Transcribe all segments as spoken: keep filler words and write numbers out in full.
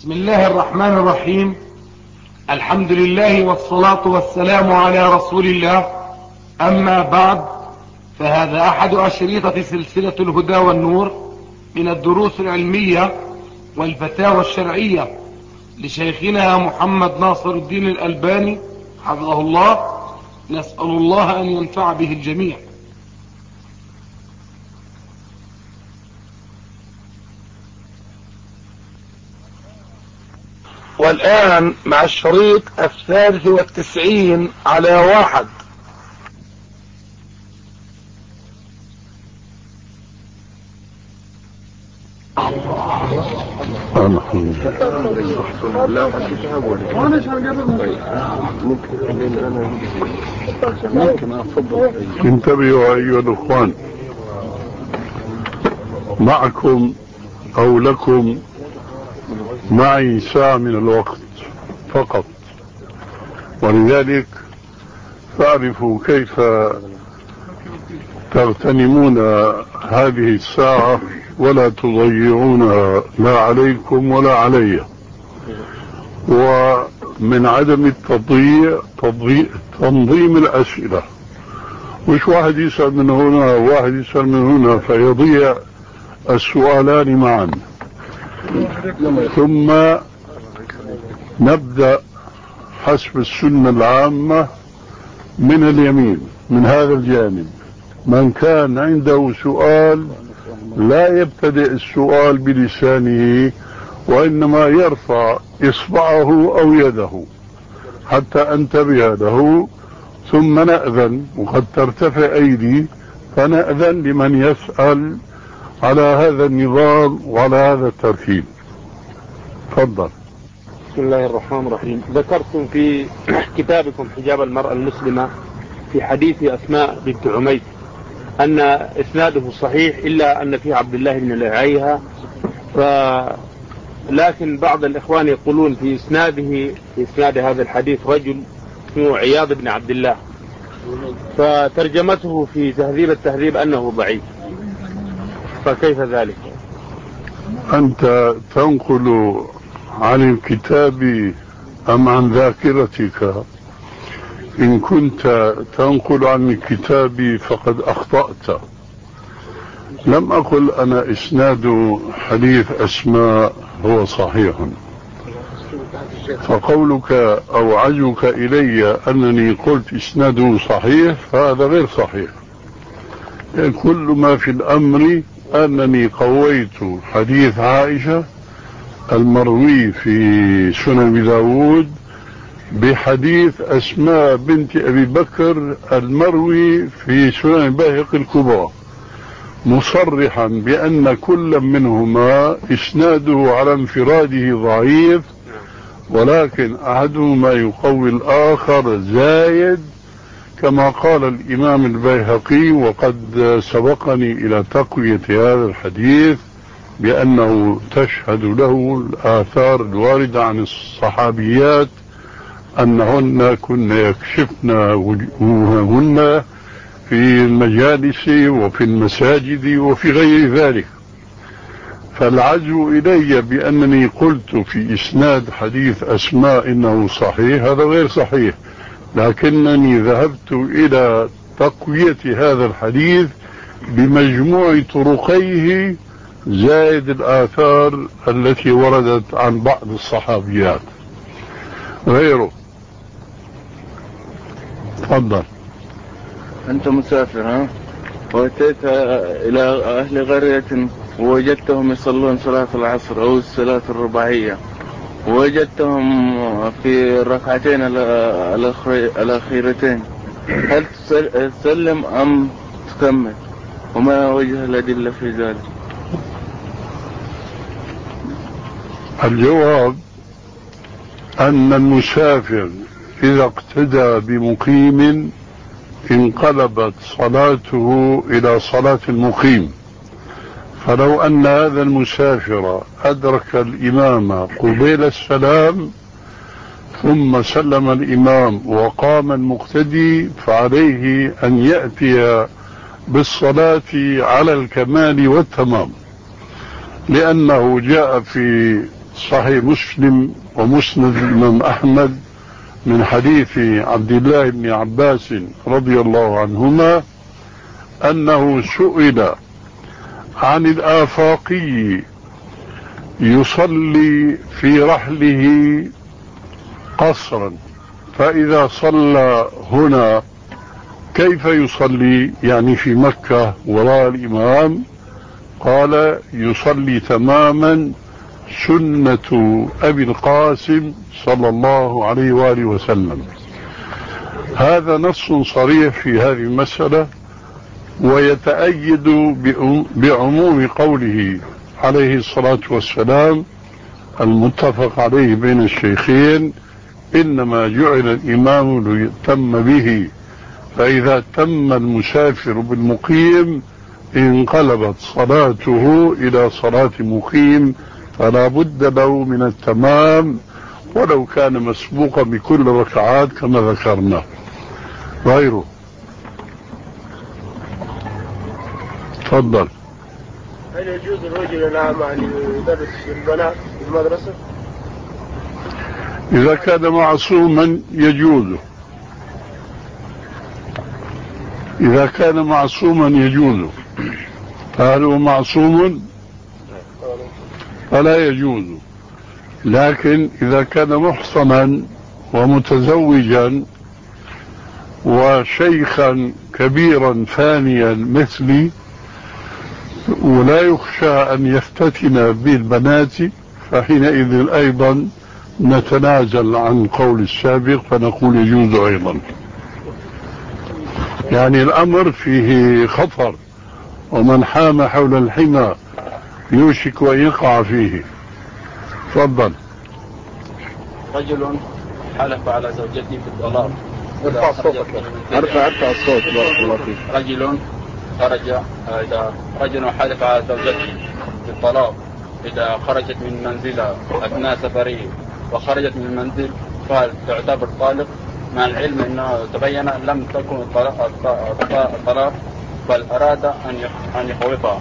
بسم الله الرحمن الرحيم. الحمد لله والصلاة والسلام على رسول الله. أما بعد، فهذا أحد أشريطة سلسلة الهدى والنور من الدروس العلمية والفتاوى الشرعية لشيخنا محمد ناصر الدين الألباني حفظه الله. نسأل الله أن ينفع به الجميع. والآن مع الشريط الثالث والتسعين على واحد. انتبهوا أيها الأخوان، معكم أو لكم معي ساعة من الوقت فقط، ولذلك فاعرفوا كيف تغتنمون هذه الساعة ولا تضيعونها لا عليكم ولا علي. ومن عدم التضييع تنظيم الأسئلة، مش واحد يسأل من هنا وواحد يسأل من هنا فيضيع السؤالان معا. ثم نبدأ حسب السنة العامة من اليمين، من هذا الجانب. من كان عنده سؤال لا يبتدئ السؤال بلسانه، وإنما يرفع إصبعه أو يده حتى أنتبه له، ثم نأذن، وقد ترتفع أيدي فنأذن لمن يسأل على هذا النظام وعلى هذا الترتيب. تفضل. بسم الله الرحمن الرحيم. ذكرتم في كتابكم حجاب المرأة المسلمة في حديث أسماء بنت عميس أن إسناده صحيح، إلا أن فيه عبد الله بن لعيها، ف... لكن بعض الإخوان يقولون في إسناده في إسناد هذا الحديث رجل اسمه عياض بن عبد الله، فترجمته في تهذيب التهذيب أنه ضعيف، فكيف ذلك؟ أنت تنقل عن الكتاب أم عن ذاكرتك؟ إن كنت تنقل عن الكتاب فقد أخطأت. لم أقل أنا إسناد حديث أسماء هو صحيح، فقولك أو عزك إلي أنني قلت إسناده صحيح فهذا غير صحيح. يعني كل ما في الأمر أنني قويت حديث عائشة المروي في سنن داود بحديث أسماء بنت أبي بكر المروي في سنن البيهقي الكبرى، مصرحا بأن كل منهما إسناده على انفراده ضعيف، ولكن أحدهما يقوي الآخر زايد، كما قال الإمام البيهقي. وقد سبقني إلى تقوية هذا الحديث بأنه تشهد له الآثار الواردة عن الصحابيات أنهن كن يكشفن وجوههن في المجالس وفي المساجد وفي غير ذلك. فالعزو إلي بأنني قلت في إسناد حديث أسماء إنه صحيح هذا غير صحيح، لكنني ذهبت إلى تقوية هذا الحديث بمجموع طرقيه زائد الآثار التي وردت عن بعض الصحابيات غيره. تفضل. أنت مسافر ها، وأتيت إلى أهل قرية ووجدتهم يصلون صلاة العصر أو الصلاة الرباعية، ووجدتهم في الركعتين الأخيرتين، هل تسلم أم تكمل؟ وما وجه الأدلة في ذلك؟ الجواب أن المسافر إذا اقتدى بمقيم انقلبت صلاته إلى صلاة المقيم. فلو أن هذا المسافر أدرك الإمام قبيل السلام ثم سلم الإمام وقام المقتدي، فعليه أن يأتي بالصلاة على الكمال والتمام، لأنه جاء في صحيح مسلم ومسند الإمام أحمد من حديث عبد الله بن عباس رضي الله عنهما أنه سئل عن الآفاقي يصلي في رحله قصرا، فإذا صلى هنا كيف يصلي؟ يعني في مكة وراء الإمام. قال يصلي تماما سنة أبي القاسم صلى الله عليه وآله وسلم. هذا نص صريح في هذه المسألة، ويتأيد بعموم قوله عليه الصلاة والسلام المتفق عليه بين الشيخين: إنما جعل الإمام ليتم به، فإذا تم المسافر بالمقيم انقلبت صلاته إلى صلاة مقيم، فلا بد له من التمام ولو كان مسبوقا بكل ركعات كما ذكرنا. غيره تفضل. هل يجوز الرجل الأعمى أن يدرس البنات في المدرسة؟ إذا كان معصوما يجوز، إذا كان معصوما يجوز. فهل هو معصوم؟ فلا يجوز. لكن إذا كان محصنا ومتزوجا وشيخا كبيرا فانيا مثلي ولا يخشى أن يفتتن بالبنات، فحينئذ أيضا نتنازل عن قول السابق فنقول يجوز أيضا. يعني الأمر فيه خطر، ومن حام حول الحمى يوشك أن يقع فيه. تفضل. رجل حلف على زوجته في الطلاق. ارفع صوتك. ارفع ارفع الصوت بارك الله فيك. رجل خرج إذا رجل حلف على زوجته في الطلاق إذا خرجت من منزلها أثناء سفره وخرجت من المنزل، فهل تعتبر طالق؟ مع العلم أنه تبين لم تكن الطلاق بل أراد أن يخوفها.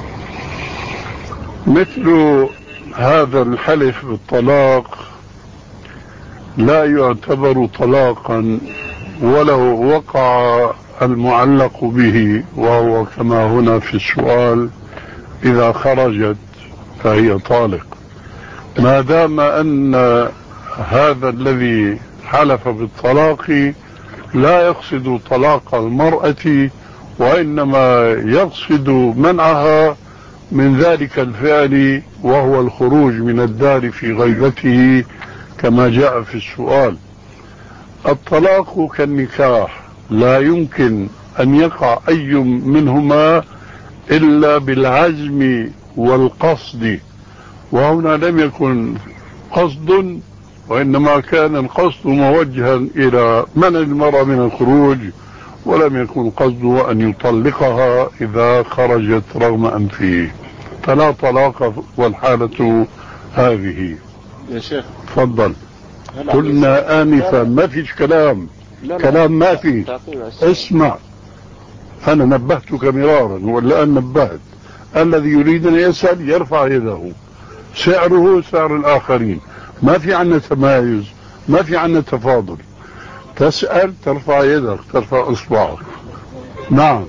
مثل هذا الحلف بالطلاق لا يعتبر طلاقا ولو وقع المعلق به، وهو كما هنا في السؤال إذا خرجت فهي طالق، ما دام أن هذا الذي حلف بالطلاق لا يقصد طلاق المرأة، وإنما يقصد منعها من ذلك الفعل، وهو الخروج من الدار في غيبته كما جاء في السؤال. الطلاق كالنكاح، لا يمكن أن يقع أي منهما إلا بالعزم والقصد، وهنا لم يكن قصد، وإنما كان القصد موجها إلى منع المرأة من الخروج، ولم يكن قصده أن يطلقها إذا خرجت رغم أنفه، فلا طلاق والحالة هذه. يا شيخ تفضل. قلنا آنفا ما فيش كلام، لا لا. كلام ما في. اسمع، أنا نبهتك مرارا والآن نبهت. الذي يريد أن يسأل يرفع يده، سعره سعر الآخرين، ما في عنا تمايز، ما في عنا تفاضل. تسأل ترفع يدك، ترفع إصبعك. نعم.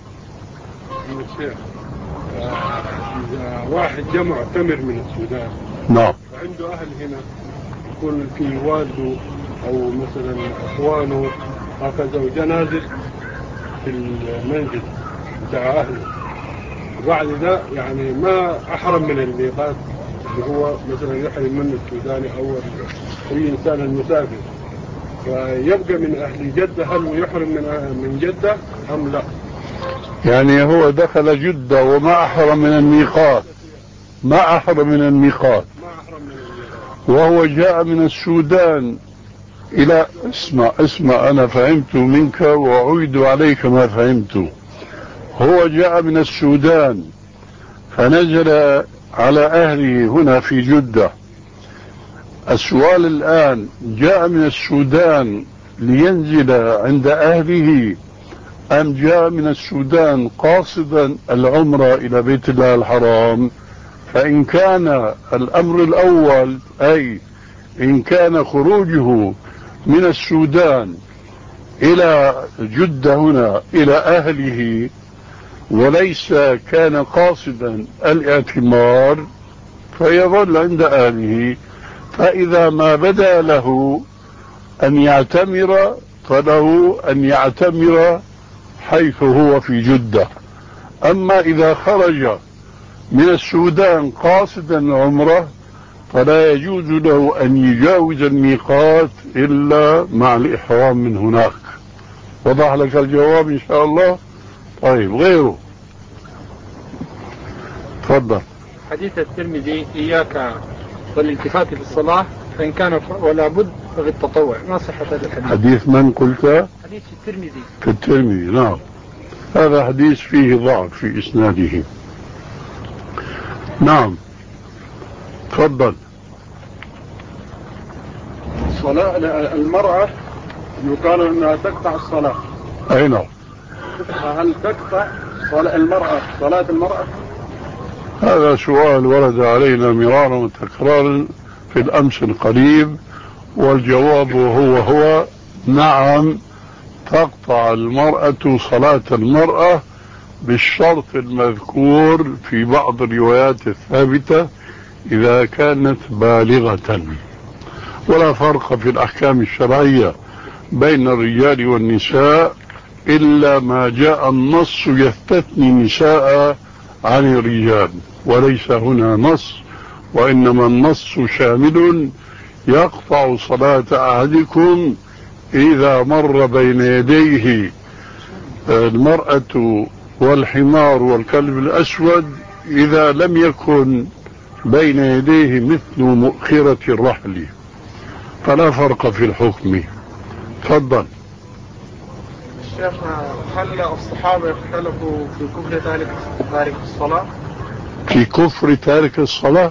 إذا واحد جاء معتمر من السودان، نعم، وعنده أهل هنا، يكون في والده أو مثلا إخوانه هكذا، وجاء نازل في المنزل بتاع أهله، وبعد ذا يعني ما أحرم من الميقات اللي هو مثلا يحرم منه السوداني أو أي إنسان المسافر، فيبقى من أهل جدة، هل يحرم من من جدة أم لا؟ يعني هو دخل جدة وما أحرم من الميقات، ما أحرم من الميقات، وهو جاء من السودان إلى اسمع اسمع أنا فهمت منك وأعيد عليك ما فهمت. هو جاء من السودان فنزل على أهله هنا في جدة. السؤال الآن، جاء من السودان لينزل عند أهله أم جاء من السودان قاصدا العمرة إلى بيت الله الحرام؟ فإن كان الأمر الأول أي إن كان خروجه من السودان إلى جدة هنا إلى أهله وليس كان قاصدا الاعتمار فيظل عند أهله، فإذا ما بدا له أن يعتمر فله أن يعتمر حيث هو في جدة. أما إذا خرج من السودان قاصدا عمره فلا يجوز له أن يجاوز الميقات إلا مع الإحرام من هناك. وضح لك الجواب إن شاء الله؟ طيب غيره تفضل. حديث الترمذي إياك والالتفات في الصلاة فإن كان ولا بد ففي التطوع، ما صحة هذا الحديث؟ حديث من قلت؟ حديث الترمذي. في الترمذي نعم، هذا حديث فيه ضعف في إسناده. نعم تفضل. صلاة المرأة يقال أنها تقطع الصلاة. أي نعم. هل تقطع صلاة المرأة صلاة المرأة؟ هذا سؤال ورد علينا مرارا وتكرارا في الأمس القريب، والجواب هو هو نعم، تقطع المرأة صلاة المرأة بالشرط المذكور في بعض الروايات الثابتة إذا كانت بالغة. ولا فرق في الأحكام الشرعية بين الرجال والنساء إلا ما جاء النص يستثني النساء عن الرجال، وليس هنا نص، وإنما النص شامل يقطع صلاة أحدكم إذا مر بين يديه المرأة والحمار والكلب الأسود إذا لم يكن بين يديه مثل مؤخرة الرحل، فلا فرق في الحكم. تفضل. الشيخ، هل الصحابة اختلفوا في كفر تارك تارك الصلاة؟ في كفر تارك الصلاة؟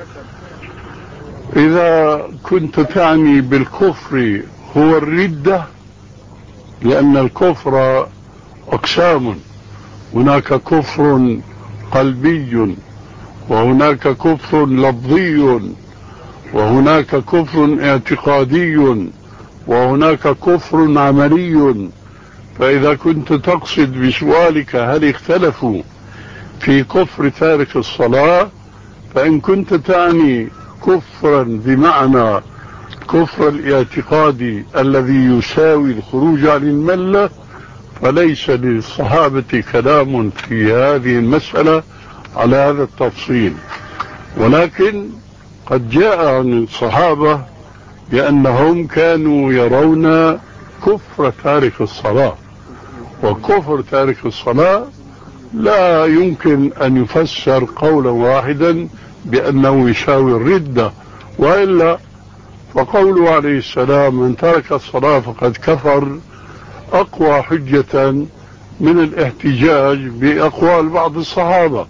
إذا كنت تعني بالكفر هو الردة، لأن الكفر أقسام، هناك كفر قلبي وهناك كفر لفظي وهناك كفر اعتقادي وهناك كفر عملي. فإذا كنت تقصد بسؤالك هل اختلفوا في كفر تارك الصلاة، فإن كنت تعني كفرا بمعنى كفر الاعتقاد الذي يساوي الخروج عن الملة، فليس للصحابة كلام في هذه المسألة على هذا التفصيل، ولكن قد جاء عن الصحابة بأنهم كانوا يرون كفر تارك الصلاة، وكفر تارك الصلاة لا يمكن أن يفسر قولا واحدا بأنه يساوي الردة، وإلا فقوله عليه السلام من ترك الصلاة فقد كفر أقوى حجة من الاحتجاج بأقوال بعض الصحابة.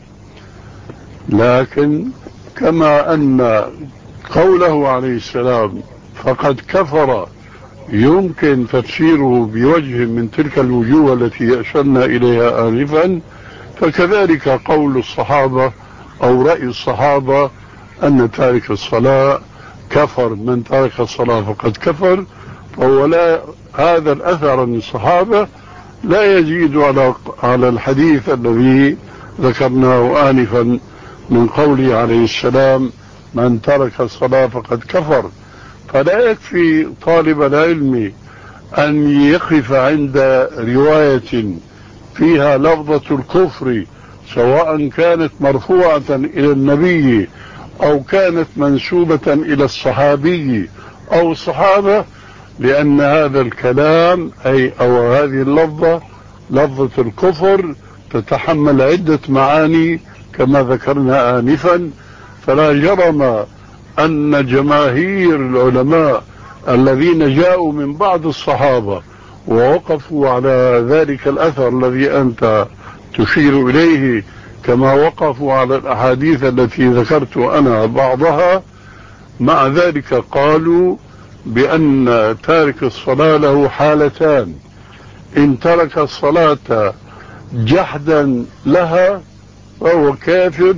لكن كما أن قوله عليه السلام فقد كفر يمكن تفسيره بوجه من تلك الوجوه التي أشرنا إليها آنفا، فكذلك قول الصحابة أو رأي الصحابة أن تارك الصلاة كفر، من تارك الصلاة فقد كفر، فهو لا هذا الأثر من الصحابة لا يزيد على على الحديث الذي ذكرناه آنفا من قوله عليه السلام من ترك الصلاة فقد كفر. فلا يكفي طالب العلم أن يقف عند رواية فيها لفظة الكفر سواء كانت مرفوعة إلى النبي أو كانت منسوبة إلى الصحابي أو الصحابة، لأن هذا الكلام أي أو هذه اللفظة لفظة الكفر تتحمل عدة معاني كما ذكرنا آنفا. فلا جرم أن جماهير العلماء الذين جاءوا من بعض الصحابة ووقفوا على ذلك الأثر الذي أنت تشير إليه، كما وقفوا على الأحاديث التي ذكرت أنا بعضها، مع ذلك قالوا بأن تارك الصلاة له حالتان: إن ترك الصلاة جحدا لها فهو كافر،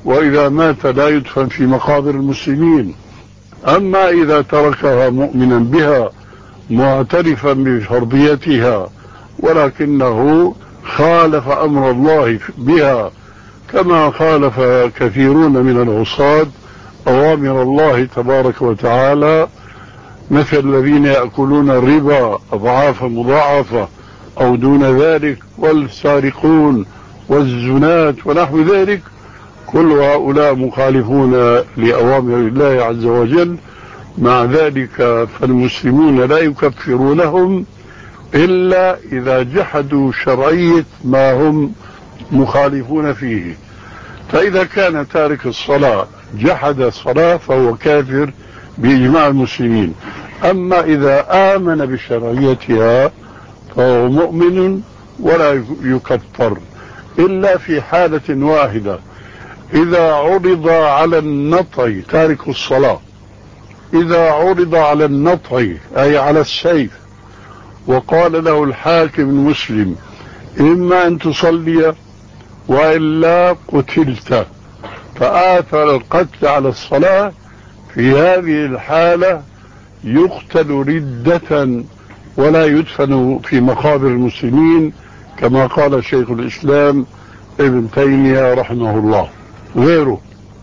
وإذا مات لا يدفن في مقابر المسلمين. أما إذا تركها مؤمنا بها معترفا بفرضيتها ولكنه خالف أمر الله بها كما خالف كثيرون من العصاة أوامر الله تبارك وتعالى، مثل الذين يأكلون الربا أضعافا مضاعفة أو دون ذلك، والسارقون والزنات ونحو ذلك، كل هؤلاء مخالفون لأوامر الله عز وجل. مع ذلك فالمسلمون لا يكفرونهم إلا إذا جحدوا شرعية ما هم مخالفون فيه. فإذا كان تارك الصلاة جحد الصلاة فهو كافر بإجماع المسلمين. أما إذا آمن بشرعيتها فهو مؤمن ولا يكفر إلا في حالة واحدة، إذا عرض على النطع تارك الصلاة، إذا عرض على النطع أي على السيف وقال له الحاكم المسلم إما أن تصلي وإلا قتلت، فآثر القتل على الصلاة، في هذه الحالة يقتل ردة ولا يدفن في مقابر المسلمين كما قال شيخ الإسلام ابن تيمية رحمه الله. غيره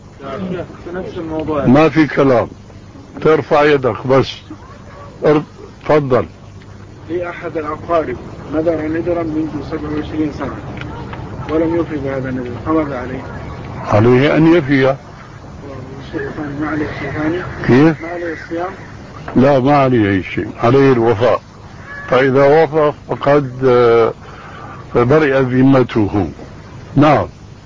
ما في كلام، ترفع يدك بس. تفضل. في أحد الأقارب نذر نذرا منذ سبع وعشرين سنة ولم يوفي بهذا النذر، فماذا عليه؟ عليه أن يفي. ما عليه شيء ثاني؟ كيف؟ ما عليه الصيام؟ لا، ما عليه أي شيء، عليه الوفاء. فإذا وفى فقد برئ ذمته. نعم.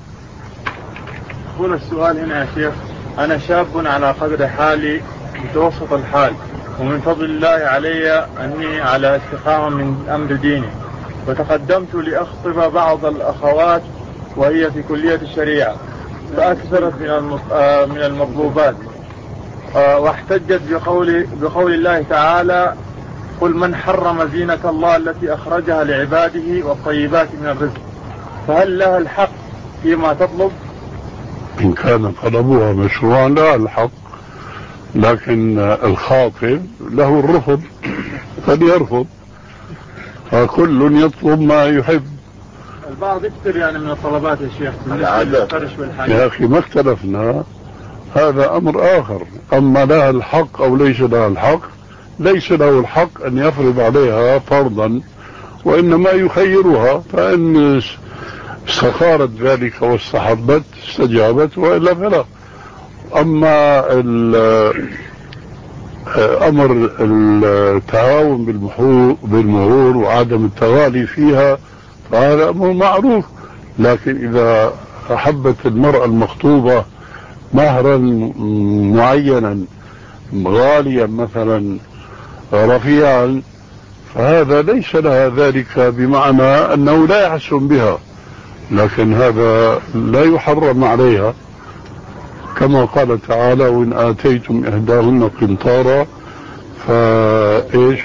هنا السؤال هنا يا شيخ، أنا شاب على قدر حالي متوسط الحال، ومن فضل الله علي أني على استقامة من أمر ديني، وتقدمت لأخطب بعض الأخوات وهي في كلية الشريعة، فأكثرت من المطلوبات، واحتجت بقول, بقول الله تعالى قل من حرم زينة الله التي أخرجها لعباده والطيبات من الرزق، فهل لها الحق فيما تطلب؟ إن كان طلبها مشروعا لا الحق، لكن الخاطب له الرفض فليرفض، فكل يطلب ما يحب. البعض يكثر يعني من الطلبات يا شيخ يا أخي ما اختلفنا، هذا أمر آخر. أما لها الحق أو ليس لها الحق، ليس له الحق أن يفرض عليها فرضا، وإنما يخيرها، فإن استخارت ذلك واستحبت استجابت، وإلا فلا. أما أمر التعاون بالمهور وعدم التغالي فيها فهذا أمر معروف، لكن إذا أحبت المرأة المخطوبة مهرا معينا غاليا مثلا رفيعا فهذا ليس لها ذلك بمعنى أنه لا يحسن بها، لكن هذا لا يحرم عليها، كما قال تعالى وإن آتيتم إحداهن قنطارا فإيش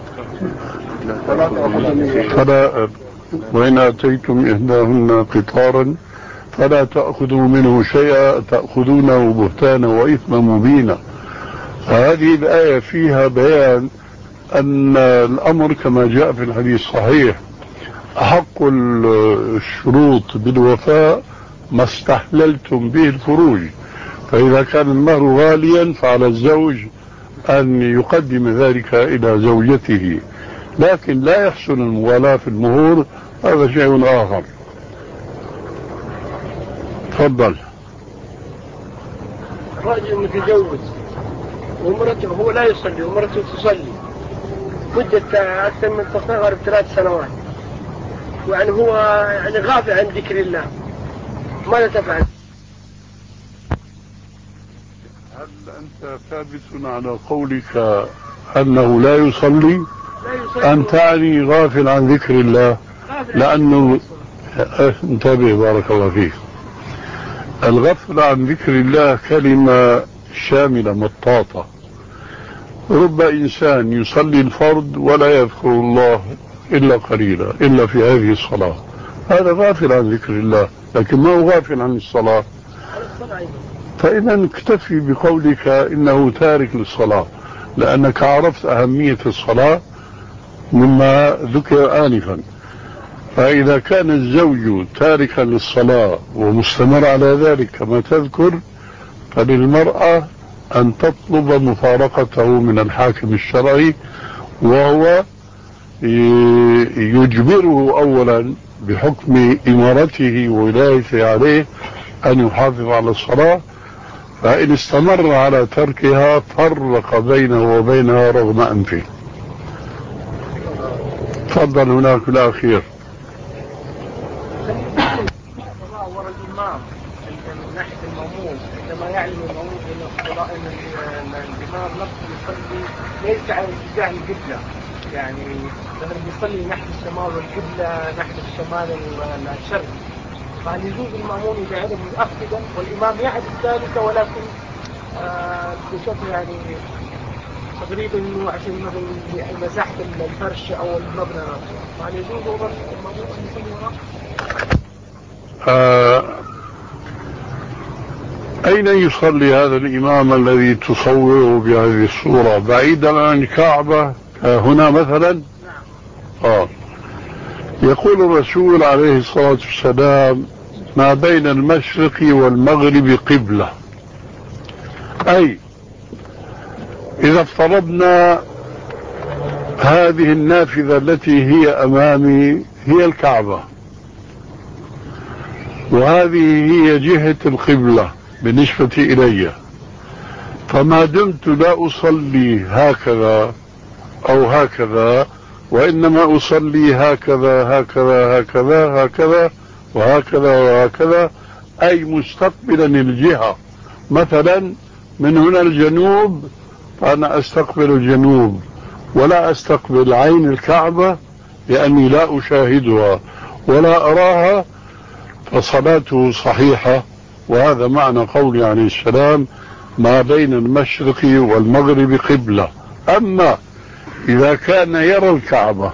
فلا وإن آتيتم إحداهن قنطارا فلا تأخذوا منه شيئا تأخذونه بهتانا وإثما مبينا. هذه الآية فيها بيان أن الأمر كما جاء في الحديث الصحيح أحق الشروط بالوفاء ما استحللتم به الفروج، فإذا كان المهر غاليا فعلى الزوج أن يقدم ذلك إلى زوجته، لكن لا يحسن المغالاة في المهور، هذا شيء آخر. تفضل. رجل متجوز ومرته هو لا يصلي ومرته تصلي مدة أكثر من تقريبا ثلاث سنوات، يعني هو يعني غافل عن ذكر الله، ماذا تفعل؟ هل أنت ثابت على قولك أنه لا يصلي؟ لا يصلي أن تعني غافل عن ذكر الله؟ لأنه انتبه بارك الله فيك، الغفل عن ذكر الله كلمة شاملة مطاطة. رب إنسان يصلي الفرض ولا يذكر الله إلا قليلا إلا في هذه الصلاة، هذا غافل عن ذكر الله، لكن ما هو غافل عن الصلاة. فإذا اكتفي بقولك إنه تارك للصلاة، لأنك عرفت أهمية الصلاة مما ذكر آنفا. فإذا كان الزوج تاركا للصلاة ومستمر على ذلك كما تذكر، فللمرأة أن تطلب مفارقته من الحاكم الشرعي، وهو يجبره أولا بحكم إمارته وولايته عليه أن يحافظ على الصلاة، فإن استمر على تركها فرق بينه وبينها رغم أنفه. تفضل هناك الأخير. وراء الإمام من ناحية المأموم، عندما يعلم المأموم أن الإمام نفسه يصلي ليس على اتجاه القبلة، يعني مثلا بيصلي ناحية الشمال والقبلة ناحية الشمال الشرق، فهل يجوز المأموم يجعله متأخدا والإمام يعرف ذلك، ولكن آه بشكل يعني تقريبا انه عشان مثلا مساحة الفرش او المبنى نفسه، فهل يجوز المأموم ان يصلي وراه؟ آه أين يصلي هذا الإمام الذي تصوره بهذه الصورة؟ بعيدا عن الكعبة هنا مثلا؟ آه. يقول الرسول عليه الصلاة والسلام: ما بين المشرق والمغرب قبلة. أي إذا افترضنا هذه النافذة التي هي أمامي هي الكعبة، وهذه هي جهة القبلة بالنسبة إلي، فما دمت لا أصلي هكذا أو هكذا، وإنما أصلي هكذا هكذا هكذا هكذا وهكذا وهكذا، أي مستقبلا الجهة، مثلا من هنا الجنوب فأنا أستقبل الجنوب ولا أستقبل عين الكعبة لأني لا أشاهدها ولا أراها، فصلاته صحيحة. وهذا معنى قولي عليه السلام: ما بين المشرق والمغرب قبلة. أما إذا كان يرى الكعبة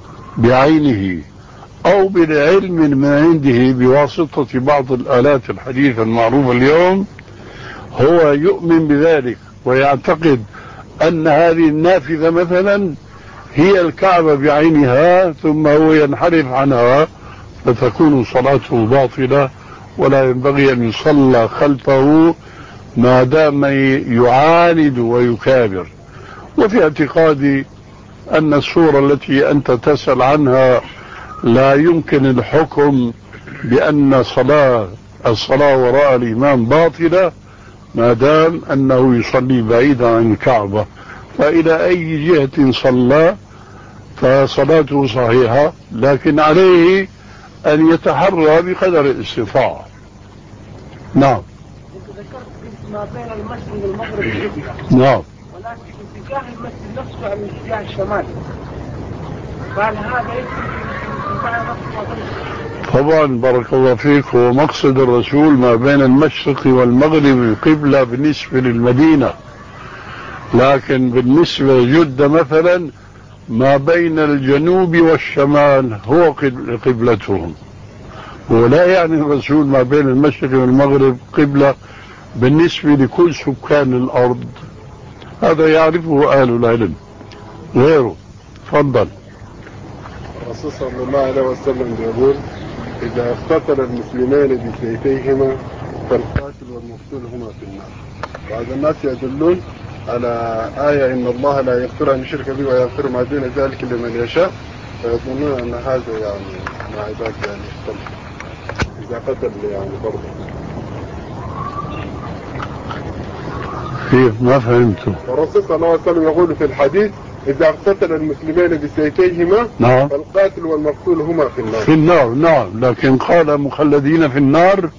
بعينه أو بالعلم من عنده بواسطة بعض الآلات الحديثة المعروفة اليوم، هو يؤمن بذلك ويعتقد أن هذه النافذة مثلا هي الكعبة بعينها، ثم هو ينحرف عنها، فتكون صلاته باطلة، ولا ينبغي أن يصلى خلفه ما دام يعاند ويكابر. وفي اعتقادي أن الصورة التي أنت تسأل عنها لا يمكن الحكم بأن صلاة الصلاة وراء الإمام باطلة ما دام أنه يصلي بعيدا عن الكعبة، فإلى أي جهة صلى فصلاته صحيحة، لكن عليه أن يتحرى بقدر الاستطاعة. نعم. ذكرت ما بين المسجد والمغرب قبلة. نعم. ولكن اتجاه المسجد نفسه على اتجاه الشمال، فهل هذا يمكن؟ طبعا بارك الله فيك. ومقصد الرسول ما بين المشرق والمغرب قبلة بالنسبة للمدينة، لكن بالنسبة لجدة مثلا ما بين الجنوب والشمال هو قبلتهم، ولا يعني الرسول ما بين المشرق والمغرب قبلة بالنسبة لكل سكان الأرض، هذا يعرفه أهل العلم غيره. تفضل. الرسول صلى الله عليه وسلم يقول: إذا اقتتل المسلمان بسيفيهما فالقاتل والمقتول هما في النار. بعض الناس يدلون على آية: إن الله لا يغفر أن يشرك به ويغفر ما دون ذلك لمن يشاء، فيظنون أن هذا يعني مع عباد يعني يختلف إذا قتل يعني برضه. كيف؟ ما فهمته. الرسول صلى الله عليه وسلم يقول في الحديث: إذا اقتتل المسلمين بسيفيهما نعم فالقاتل والمقتول هما في النار. في النار، نعم، لكن قال مخلدين في النار،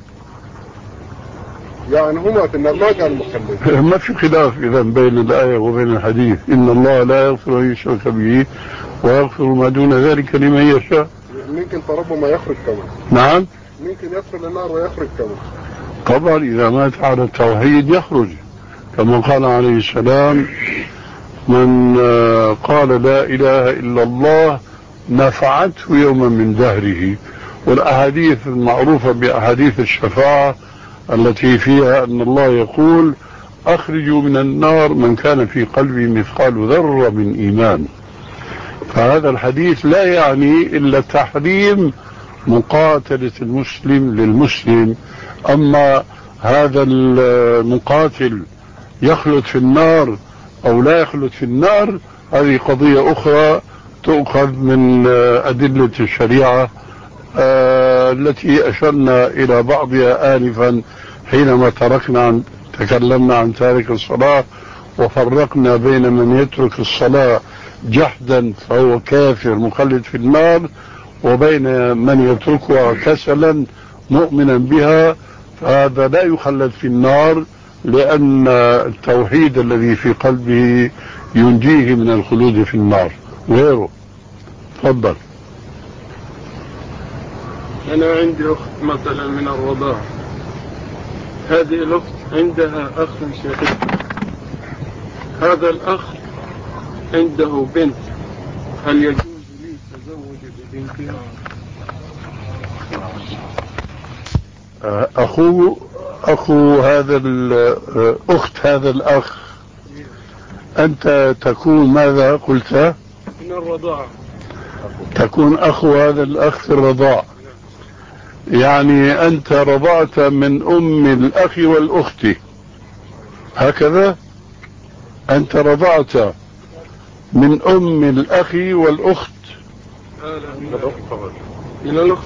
يعني هما في النار، ما قال مخلد. ما في خلاف إذا بين الآية وبين الحديث: إن الله لا يغفر أن يشرك به ويغفر ما دون ذلك لمن يشاء. ممكن فربما يخرج كمان. نعم، ممكن يدخل النار ويخرج كمان. طبعا إذا مات على التوحيد يخرج، كما قال عليه السلام: من قال لا إله إلا الله نفعته يوما من دهره. والأحاديث المعروفة بأحاديث الشفاعة التي فيها أن الله يقول أخرجوا من النار من كان في قلبه مثقال ذرة من إيمان. فهذا الحديث لا يعني إلا تحريم مقاتلة المسلم للمسلم. أما هذا المقاتل يخلد في النار أو لا يخلد في النار، هذه قضية أخرى تؤخذ من أدلة الشريعة التي أشرنا إلى بعضها آنفا حينما تركنا عن تكلمنا عن تارك الصلاة وفرقنا بين من يترك الصلاة جحدا فهو كافر مخلد في النار، وبين من يتركها كسلا مؤمنا بها فهذا لا يخلد في النار، لأن التوحيد الذي في قلبه ينجيه من الخلود في النار غيره. تفضل. أنا عندي أخت مثلا من الرضاعة، هذه الأخت عندها أخ شقيق، هذا الأخ عنده بنت، هل يجوز لي التزوج ببنتها؟ أخو أخو هذا الأخت هذا الأخ أنت تكون ماذا قلت؟ من الرضاعة. تكون أخو هذا الأخ في الرضاع، يعني أنت رضعت من أم الأخ والأخت، هكذا؟ أنت رضعت من أم الأخ والأخت؟ من الأخت. من الأخت.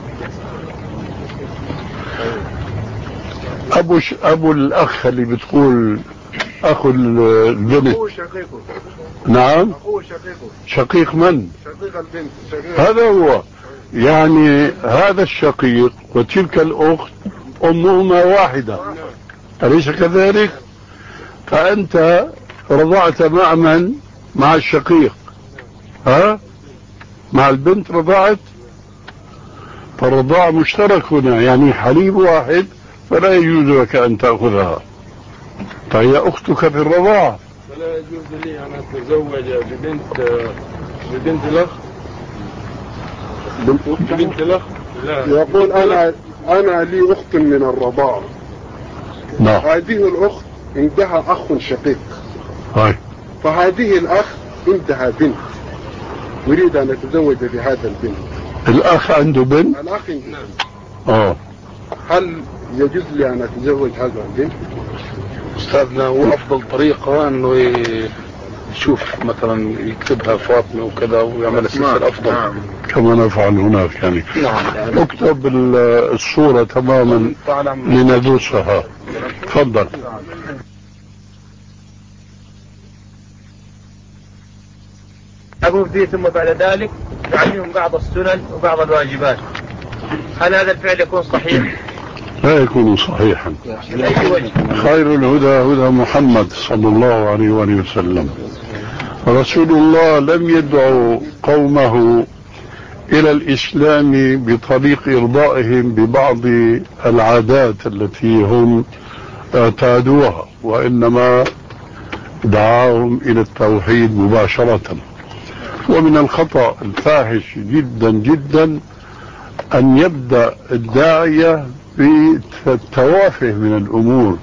أبو ش... أبو الأخ اللي بتقول أخو البنت. أخوه شقيقه. نعم. أخوه شقيقه. شقيق من؟ شقيق البنت. شقيق. هذا هو، يعني هذا الشقيق وتلك الأخت أمهما واحدة، أليس كذلك؟ فأنت رضعت مع من؟ مع الشقيق، ها؟ مع البنت رضعت، فالرضاع مشترك هنا، يعني حليب واحد، فلا يجوز لك أن تأخذها، فهي أختك في الرضاعة. فلا يجوز لي أن أتزوج ببنت ببنت الأخ. بنت بنت الأخ؟ لا. يقول أنا أنا لي أخت من الرضاعة. نعم. هذه الأخت عندها أخ شقيق. هاي. فهذه الأخ عندها بنت، أريد أن أتزوج بهذا البنت. الأخ عنده بنت؟ الأخ نعم. آه. هل يجوز لي أن أتزوج هذا البنت؟ أستاذنا هو أفضل طريقة أنه يشوف مثلا يكتبها فاطمة وكذا ويعمل السلسلة أفضل. نعم. كما نفعل هناك يعني. نعم. اكتب الصورة تماما لندرسها. تفضل. أقوم فيه ثم بعد ذلك تعلمهم بعض السنن وبعض الواجبات، هل هذا الفعل يكون صحيح؟ لا يكون صحيحا. خير الهدى هدى محمد صلى الله عليه وآله وسلم. رسول الله لم يدعو قومه إلى الإسلام بطريق إرضائهم ببعض العادات التي هم اعتادوها، وإنما دعاهم إلى التوحيد مباشرة. ومن الخطأ الفاحش جدا جدا أن يبدأ الداعية بالتوافه من الأمور،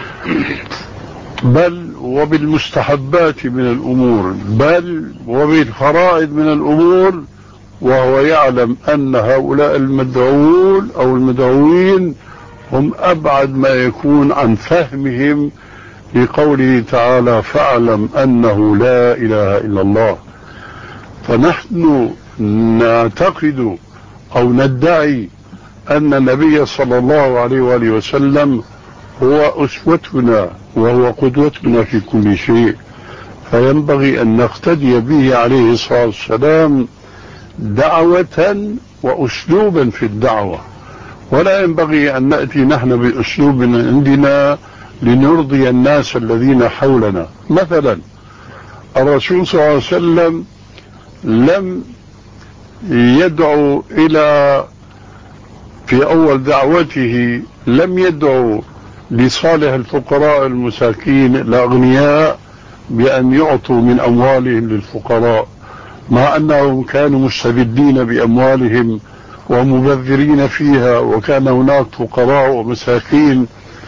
بل وبالمستحبات من الأمور، بل وبالفرائض من الأمور، وهو يعلم أن هؤلاء المدعوون أو المدعوين هم أبعد ما يكون عن فهمهم لقوله تعالى فاعلم أنه لا إله إلا الله. فنحن نعتقد أو ندعي أن النبي صلى الله عليه وآله وسلم هو أسوتنا وهو قدوتنا في كل شيء، فينبغي أن نقتدي به عليه الصلاة والسلام دعوة وأسلوبا في الدعوة، ولا ينبغي أن نأتي نحن بأسلوب عندنا لنرضي الناس الذين حولنا. مثلا الرسول صلى الله عليه وسلم لم يدعو إلى في أول دعوته لم يدعو لصالح الفقراء المساكين الأغنياء بأن يعطوا من أموالهم للفقراء، مع أنهم كانوا مستبدين بأموالهم ومبذرين فيها، وكان هناك فقراء ومساكين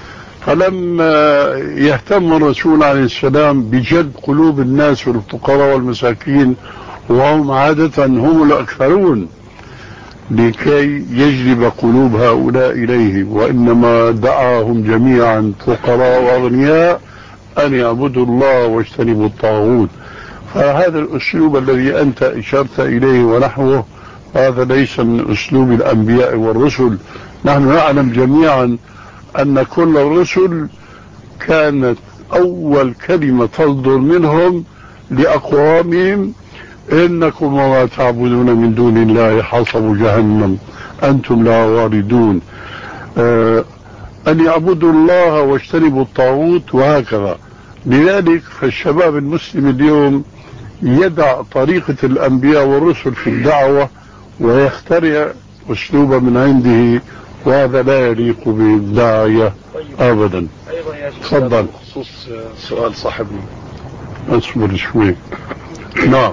فلما يهتم الرسول عليه السلام بجلب قلوب الناس والفقراء والمساكين وهم عادة هم الأكثرون لكي يجلب قلوب هؤلاء إليه، وإنما دعاهم جميعا فقراء وأغنياء أن يعبدوا الله واجتنبوا الطاغوت. فهذا الأسلوب الذي أنت إشرت إليه ونحوه هذا ليس من أسلوب الأنبياء والرسل. نحن نعلم جميعا أن كل الرسل كانت أول كلمة تصدر منهم لأقوامهم إنكم وما تعبدون من دون الله حصب جهنم أنتم لها واردون، آه أن يعبدوا الله واجتنبوا الطاغوت وهكذا. لذلك فالشباب المسلم اليوم يدع طريقة الأنبياء والرسل في الدعوة ويخترع أسلوبا من عنده، وهذا لا يليق بالداعية أبدا. تفضل. بخصوص سؤال صاحبنا، اصبر شوي. نعم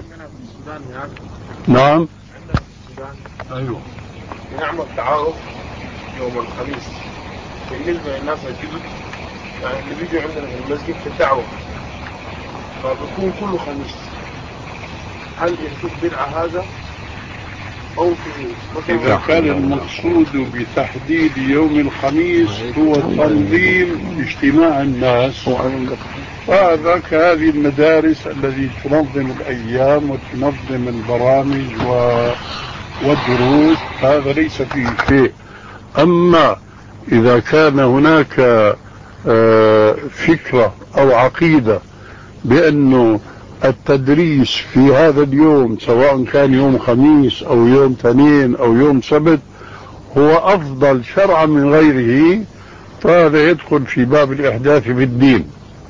نعم ايوه نعمل تعارف يوم الخميس بالنسبه للناس الجدد، يعني اللي بيجوا عندنا في المسجد في الدعوه فبكون كل خميس. هل يكون بدعه هذا او في إذا كان المقصود بتحديد يوم الخميس هو تنظيم اجتماع الناس، فهذا كهذه المدارس التي تنظم الأيام وتنظم البرامج والدروس، هذا ليس فيه شيء. أما إذا كان هناك فكرة أو عقيدة بأنه التدريس في هذا اليوم سواء كان يوم خميس أو يوم اثنين أو يوم سبت هو أفضل شرعا من غيره، فهذا يدخل في باب الإحداث في الدين.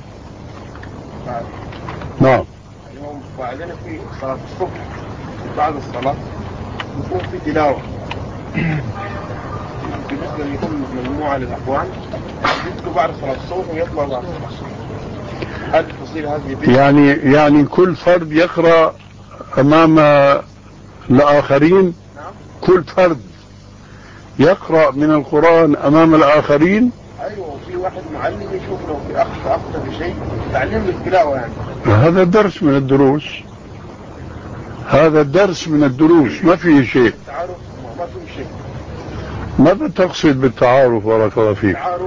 نعم. اليوم بعدين في صلاة الصبح بعد الصلاة يكون في تلاوة بالنسبة لكل مجموعة للأخوان يبدو بعد صلاة الصبح ويطلع بعد صلاة الصبح. هل تصير هذه يعني يعني كل فرد يقرأ أمام الآخرين؟ نعم. كل فرد يقرأ من القرآن أمام الآخرين؟ أيوة، وفي واحد معلم يشوف لو في أخ أخطأ بشيء تعليم بالتلاوة يعني. هذا درس من الدروس، هذا درس من الدروس، ما فيه شيء. التعارف ما فيه شيء. ماذا تقصد بالتعارف بارك الله فيك؟ التعارف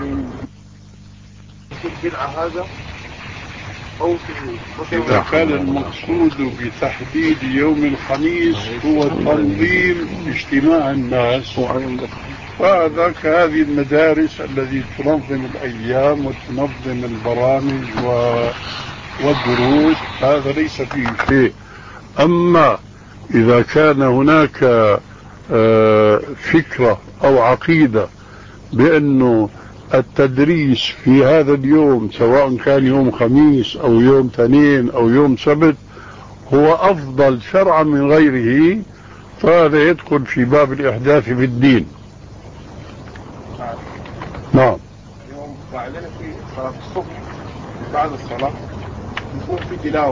في البدعة هذا أو في إذا كان المقصود بتحديد يوم الخميس هو تنظيم اجتماع الناس، فهذا كهذه المدارس التي تنظم الأيام وتنظم البرامج والدروس، هذا ليس فيه شيء. أما إذا كان هناك فكرة أو عقيدة بأنه التدريس في هذا اليوم سواء كان يوم خميس أو يوم اثنين أو يوم سبت هو أفضل شرعا من غيره، فهذا يدخل في باب الإحداث في الدين. نعم. اليوم بعدين في صلاة الصبح بعد الصلاة يكون في تلاوة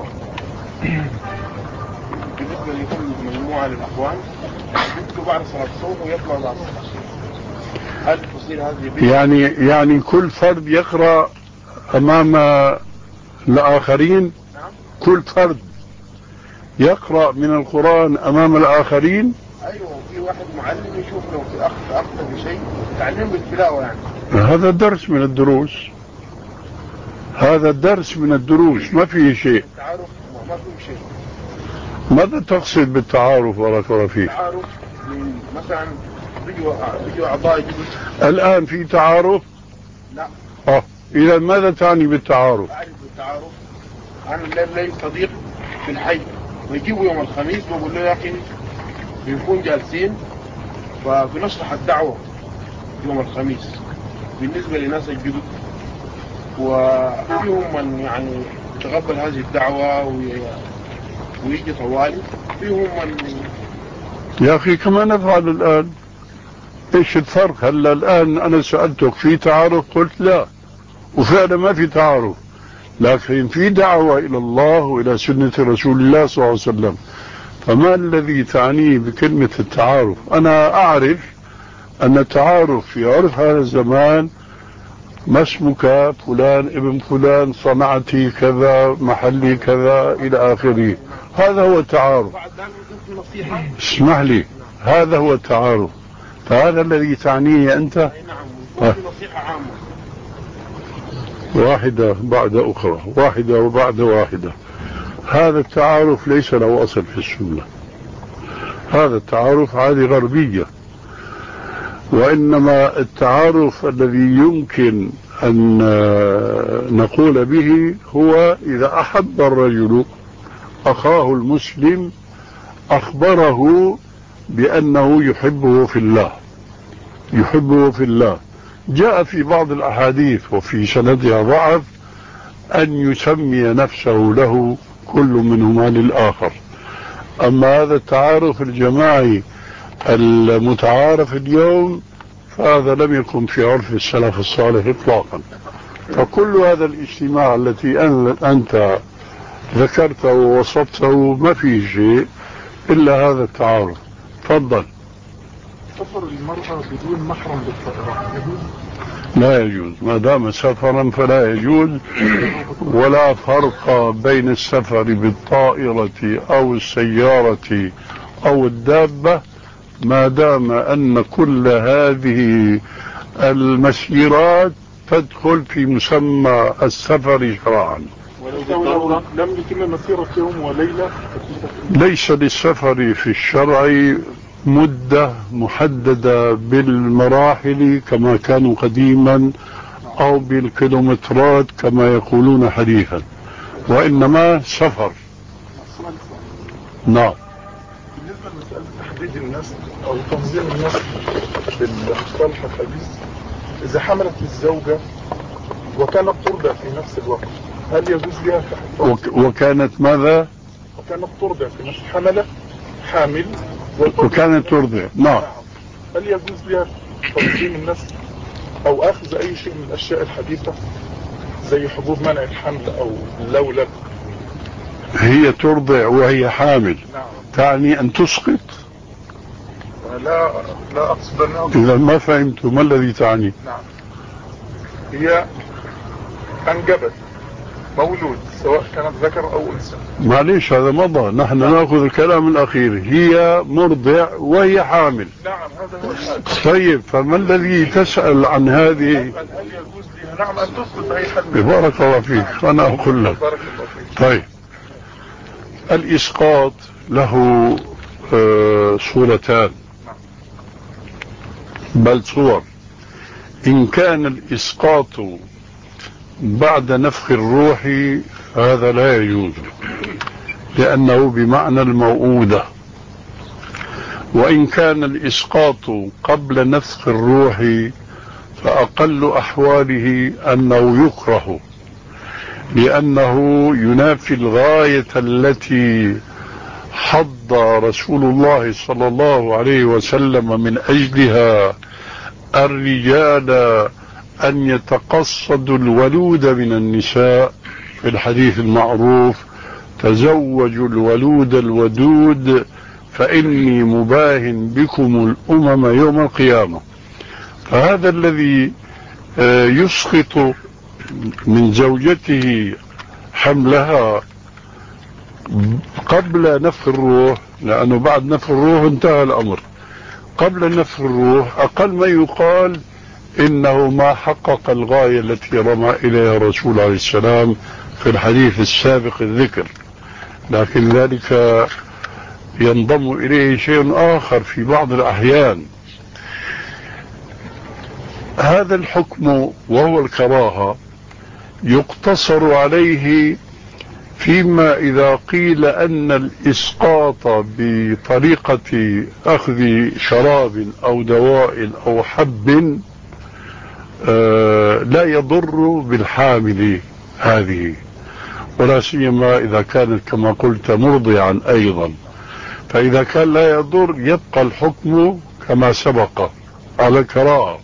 بالنسبة لكل مجموعة للأخوان يبدو بعد صلاة الصبح ويطلع بعد صلاة الصبح. هل تصير هذه يعني يعني كل فرد يقرأ أمام الآخرين؟ نعم. كل فرد يقرأ من القرآن أمام الآخرين؟ أيوة، وفي واحد معلم يشوف لو في أخ أخطأ بشيء تعليم بالتلاوة يعني. هذا درس من الدروس، هذا درس من الدروس، ما فيه شيء. التعارف ما فيه شيء. ماذا تقصد بالتعارف بارك الله فيك؟ التعارف مثلا بيجوا أعضاء جدد. الآن في تعارف؟ لا. اه إذا ماذا تعني بالتعارف؟ أعرف بالتعارف أنا لي صديق في الحي ويجيبوا يوم الخميس ويقول له يا أخي بنكون جالسين فبنشرح الدعوة يوم الخميس بالنسبة لناس الجدد، وفيهم من يعني يتقبل هذه الدعوة ويجي طوالي، فيهم من يا أخي كما نفعل الآن. إيش الفرق؟ هلا الآن أنا سألتك في تعارف قلت لا، وفعلا ما في تعارف، لكن في دعوة إلى الله وإلى سنة رسول الله صلى الله عليه وسلم. فما الذي تعنيه بكلمة التعارف؟ أنا أعرف أن التعارف في عرف هذا الزمان ما اسمك؟ فلان ابن فلان، صنعتي كذا، محلي كذا، إلى آخره. هذا هو التعارف. اسمح لي، هذا هو التعارف. فهذا الذي تعنيه أنت. آه. واحدة بعد أخرى، واحدة وبعد واحدة. هذا التعارف ليس له أصل في السنة. هذا التعارف عادة غربية، وإنما التعارف الذي يمكن أن نقول به هو إذا أحب الرجل أخاه المسلم أخبره بأنه يحبه في الله، يحبه في الله. جاء في بعض الأحاديث وفي سندها ضعف أن يسمي نفسه له كل منهما للآخر. أما هذا التعارف الجماعي المتعارف اليوم فهذا لم يكن في عرف السلف الصالح إطلاقا. فكل هذا الاجتماع التي أنت ذكرته ووصفته ما فيه شيء إلا هذا التعارف. تفضل. سفر المرأة بدون محرم بالطائرة يجوز؟ لا يجوز، ما دام سفرا فلا يجوز. ولا فرق بين السفر بالطائرة أو السيارة أو الدابة ما دام أن كل هذه المسيرات تدخل في مسمى السفر شرعا. ولو لم يتم مسيرة يوم وليلة؟ ليس للسفر في الشرع مدة محددة بالمراحل كما كانوا قديما أو بالكيلومترات كما يقولون حديثا، وإنما سفر. نعم. بالنسبة لمسألة تحديد النسل أو تنظيم النسل بالمصطلح الحديث، إذا حملت الزوجة وكانت ترضع في نفس الوقت هل يجوز لها وك وكانت ماذا؟ وكانت ترضع في نفس حملة حامل وكانت ترضع. نعم. هل يجوز لها تنظيم النسل أو أخذ أي شيء من الأشياء الحديثة زي حبوب منع الحمل أو اللولب؟ هي ترضع وهي حامل. نعم. تعني أن تسقط؟ لا لا أقصد أنه. إذا ما فهمت ما الذي تعني؟ نعم. هي أنجبت مولود سواء كانت ذكر أو أنثى. معليش هذا مضى، نحن نعم. نأخذ الكلام الأخير. هي مرضع وهي حامل. نعم هذا هو الحال. طيب فما الذي تسأل عن هذه؟ هل يجوز لها نعم أن تسقط أي حمل؟ بارك الله فيك. نعم. أنا أقول لك. بارك الله فيك. طيب الإسقاط له آه صورتان بل صور. إن كان الإسقاط بعد نفخ الروح هذا لا يجوز لأنه بمعنى الموؤودة، وإن كان الإسقاط قبل نفخ الروح فأقل أحواله أنه يكره لأنه ينافي الغاية التي حض رسول الله صلى الله عليه وسلم من أجلها الرجال أن يتقصدوا الولود من النساء في الحديث المعروف: تزوجوا الولود الودود فإني مباهن بكم الأمم يوم القيامة. فهذا الذي يسقط من زوجته حملها قبل نفخ الروح، لأنه بعد نفخ الروح انتهى الأمر، قبل نفخ الروح أقل ما يقال إنه ما حقق الغاية التي رمى إليها الرسول عليه السلام في الحديث السابق الذكر، لكن ذلك ينضم إليه شيء آخر في بعض الأحيان. هذا الحكم وهو الكراهة يقتصر عليه فيما إذا قيل أن الإسقاط بطريقة أخذ شراب أو دواء أو حب آه لا يضر بالحامل هذه، ولا سيما إذا كانت كما قلت مرضعا أيضا. فإذا كان لا يضر يبقى الحكم كما سبق على الكراهة.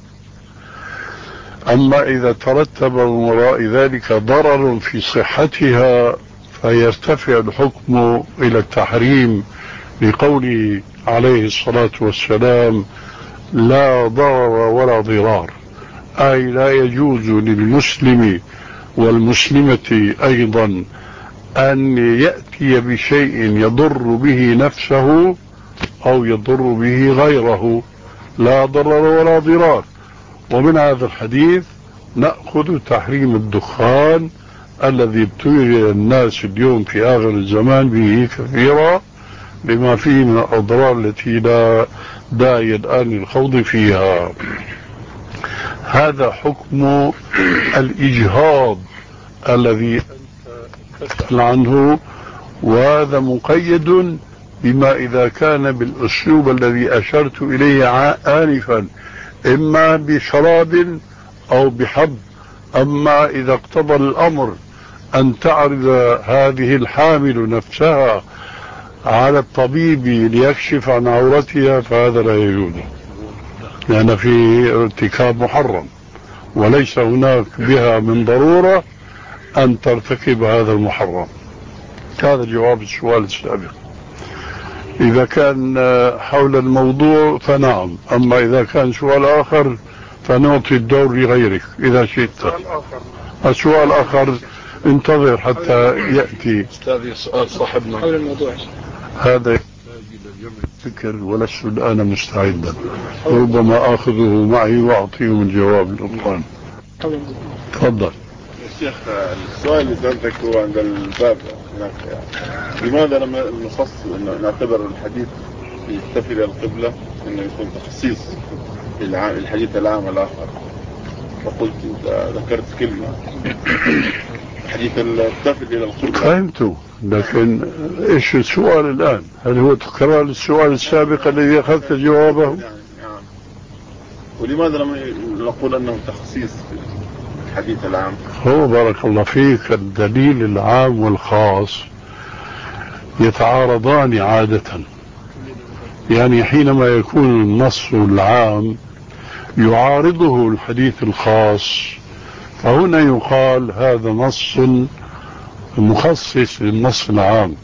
أما إذا ترتب من وراء ذلك ضرر في صحتها فيرتفع الحكم إلى التحريم لقوله عليه الصلاة والسلام: لا ضرر ولا ضرار. أي لا يجوز للمسلم والمسلمة أيضا أن يأتي بشيء يضر به نفسه أو يضر به غيره، لا ضرر ولا ضرار. ومن هذا الحديث نأخذ تحريم الدخان الذي ابتلي الناس اليوم في آخر الزمان به كثيرا، بما فيه من الأضرار التي لا داعي الآن للخوض فيها. هذا حكم الإجهاض الذي تسأل عنه، وهذا مقيد بما إذا كان بالأسلوب الذي أشرت إليه آنفا، إما بشراب أو بحب. أما إذا اقتضى الأمر أن تعرض هذه الحامل نفسها على الطبيب ليكشف عن عورتها فهذا لا يجوز، لأن في ارتكاب محرم، وليس هناك بها من ضرورة أن ترتكب هذا المحرم. هذا جواب السؤال السابق. إذا كان حول الموضوع فنعم، أما إذا كان سؤال آخر فنعطي الدور لغيرك إذا شئت. السؤال الآخر انتظر حتى يأتي. أستاذي سؤال صاحبنا حول الموضوع هذا يحتاج إلى جمع الفكر، ولست الآن مستعدا، ربما آخذه معي وأعطيهم الجواب الأبطال. تفضل. الشيخ، السؤال اللي سألتك هو عند الباب هناك، يعني لماذا لم نخص إنه نعتبر الحديث يكتفي للقبلة إنه يكون تخصيص الحديث العام الآخر؟ وقلت ذكرت كلمة حديث التفل إلى القبلة. فهمت، لكن إيش السؤال الآن؟ هل هو تكرار السؤال السابق الذي أخذت جوابه؟ يعني يعني. ولماذا لم نقول أنه تخصيص الحديث العام؟ هو بارك الله فيك، الدليل العام والخاص يتعارضان عادة. يعني حينما يكون النص العام يعارضه الحديث الخاص، فهنا يقال هذا نص مخصص للنص العام.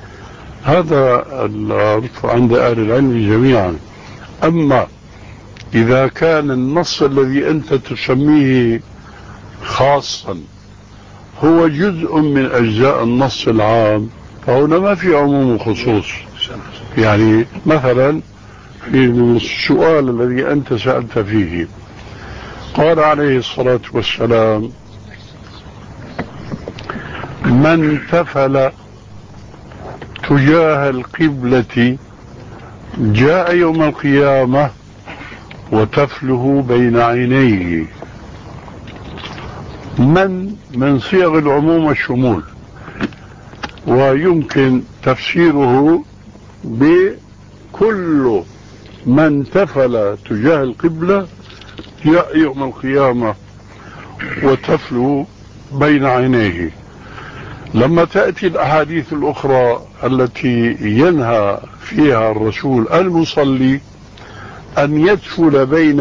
هذا العرف عند أهل العلم جميعا. أما إذا كان النص الذي أنت تسميه خاصا هو جزء من أجزاء النص العام، فهنا ما في عموم وخصوص. يعني مثلا في السؤال الذي أنت سألت فيه، قال عليه الصلاة والسلام: من تفل تجاه القبلة جاء يوم القيامة وتفله بين عينيه. من من صيغ العموم والشمول، ويمكن تفسيره بكل من تفل تجاه القبلة جاء يوم القيامة وتفله بين عينيه. لما تأتي الأحاديث الأخرى التي ينهى فيها الرسول المصلي أن يتفل بين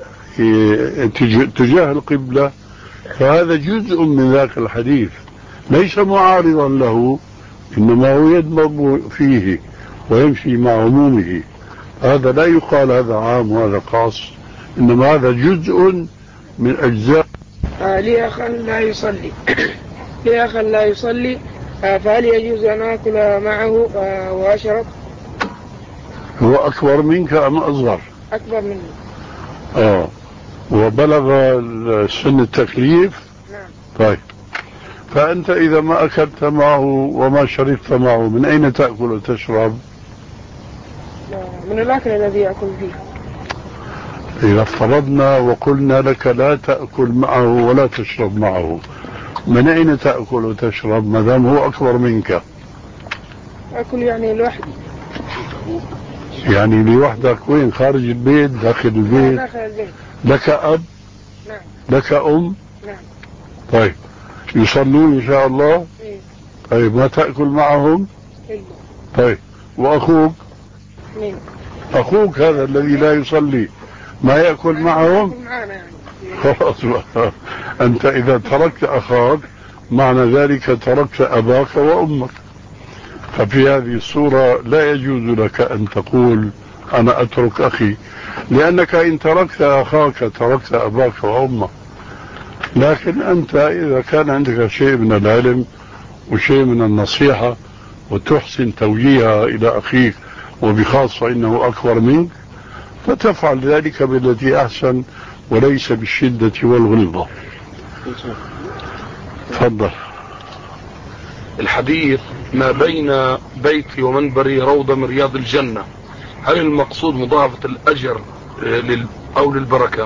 تجاه القبلة، فهذا جزء من ذاك الحديث ليس معارضا له، إنما هو يدمر فيه ويمشي مع عمومه. هذا لا يقال هذا عام وهذا خاص، إنما هذا جزء من أجزاء. آه لي أخ لا يصلي لي أخ لا يصلي آه فهل يجوز أن آكل معه آه وأشرب؟ هو أكبر منك أم أصغر؟ أكبر مني. آه وبلغ سن التكليف؟ نعم. طيب، فأنت إذا ما أكلت معه وما شربت معه من أين تأكل وتشرب؟ من الأكل الذي يأكل فيه. إذا افترضنا وقلنا لك لا تأكل معه ولا تشرب معه، من أين تأكل وتشرب ما دام هو أكبر منك؟ أكل يعني لوحدي. يعني لوحدك وين؟ خارج البيت؟ داخل البيت؟ داخل البيت. لك أب؟ نعم. لك أم؟ نعم. طيب، يصلون إن شاء الله؟ إيه. طيب، ما تأكل معهم؟ إيه. طيب، وأخوك؟ مين؟ أخوك هذا الذي لا يصلي ما يأكل معهم؟ معنا يعني. خلاص، أنت إذا تركت أخاك معنى ذلك تركت أباك وأمك، ففي هذه الصورة لا يجوز لك أن تقول أنا أترك أخي. لأنك إن تركت أخاك تركت أباك وأمك. لكن أنت إذا كان عندك شيء من العلم وشيء من النصيحة وتحسن توجيهها إلى أخيك وبخاصة إنه أكبر منك، فتفعل ذلك بالتي أحسن وليس بالشدة والغلظة. تفضل. الحديث ما بين بيتي ومنبري روضة من رياض الجنة، هل المقصود مضاعفة الأجر لل أو للبركة؟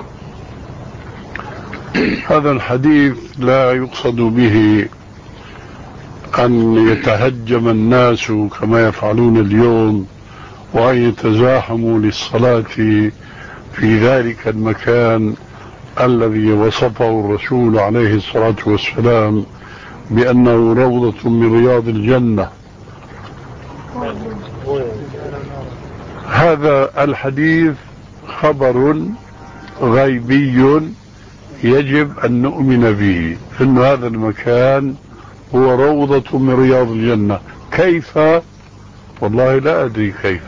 هذا الحديث لا يقصد به أن يتهجم الناس كما يفعلون اليوم وأن يتزاحموا للصلاة في ذلك المكان الذي وصفه الرسول عليه الصلاة والسلام بأنه روضة من رياض الجنة. هذا الحديث خبر غيبي يجب أن نؤمن به، أن هذا المكان هو روضة من رياض الجنة. كيف؟ والله لا أدري كيف.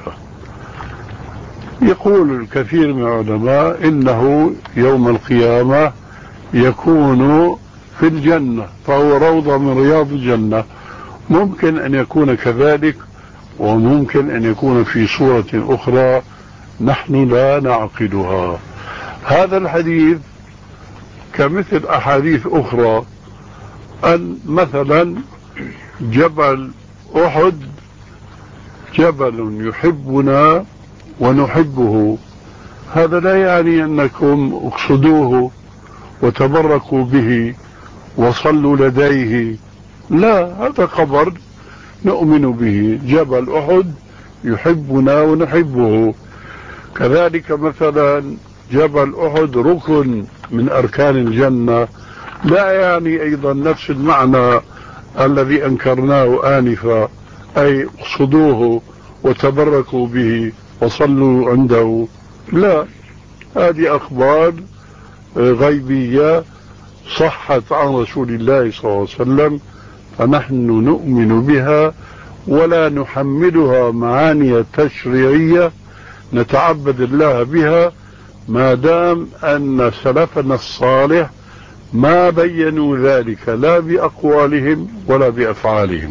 يقول الكثير من العلماء إنه يوم القيامة يكون في الجنة فهو روضة من رياض الجنة. ممكن أن يكون كذلك، وممكن أن يكون في صورة أخرى نحن لا نعقلها. هذا الحديث كمثل أحاديث أخرى، أن مثلا جبل أحد جبل يحبنا ونحبه، هذا لا يعني أنكم اقصدوه وتبركوا به وصلوا لديه، لا، هذا خبر نؤمن به. جبل أحد يحبنا ونحبه. كذلك مثلا جبل أحد ركن من أركان الجنة، لا يعني أيضا نفس المعنى الذي أنكرناه آنفا، أي اقصدوه وتبركوا به وصلوا عنده، لا، هذه أخبار غيبية صحت عن رسول الله صلى الله عليه وسلم، فنحن نؤمن بها ولا نحملها معاني تشريعية نتعبد الله بها، ما دام أن سلفنا الصالح ما بينوا ذلك لا بأقوالهم ولا بأفعالهم.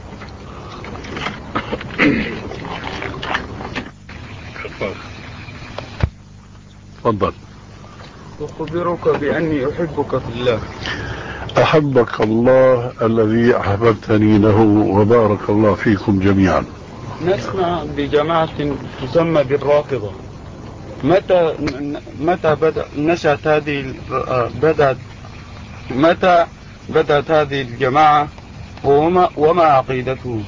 تفضل. أخبرك بأني أحبك في الله. أحبك الله الذي أحببتني له، وبارك الله فيكم جميعا. نسمع بجماعة تسمى بالرافضة، متى متى بدأ نشأت هذه بدأت متى بدأت هذه الجماعة وما وما عقيدتهم؟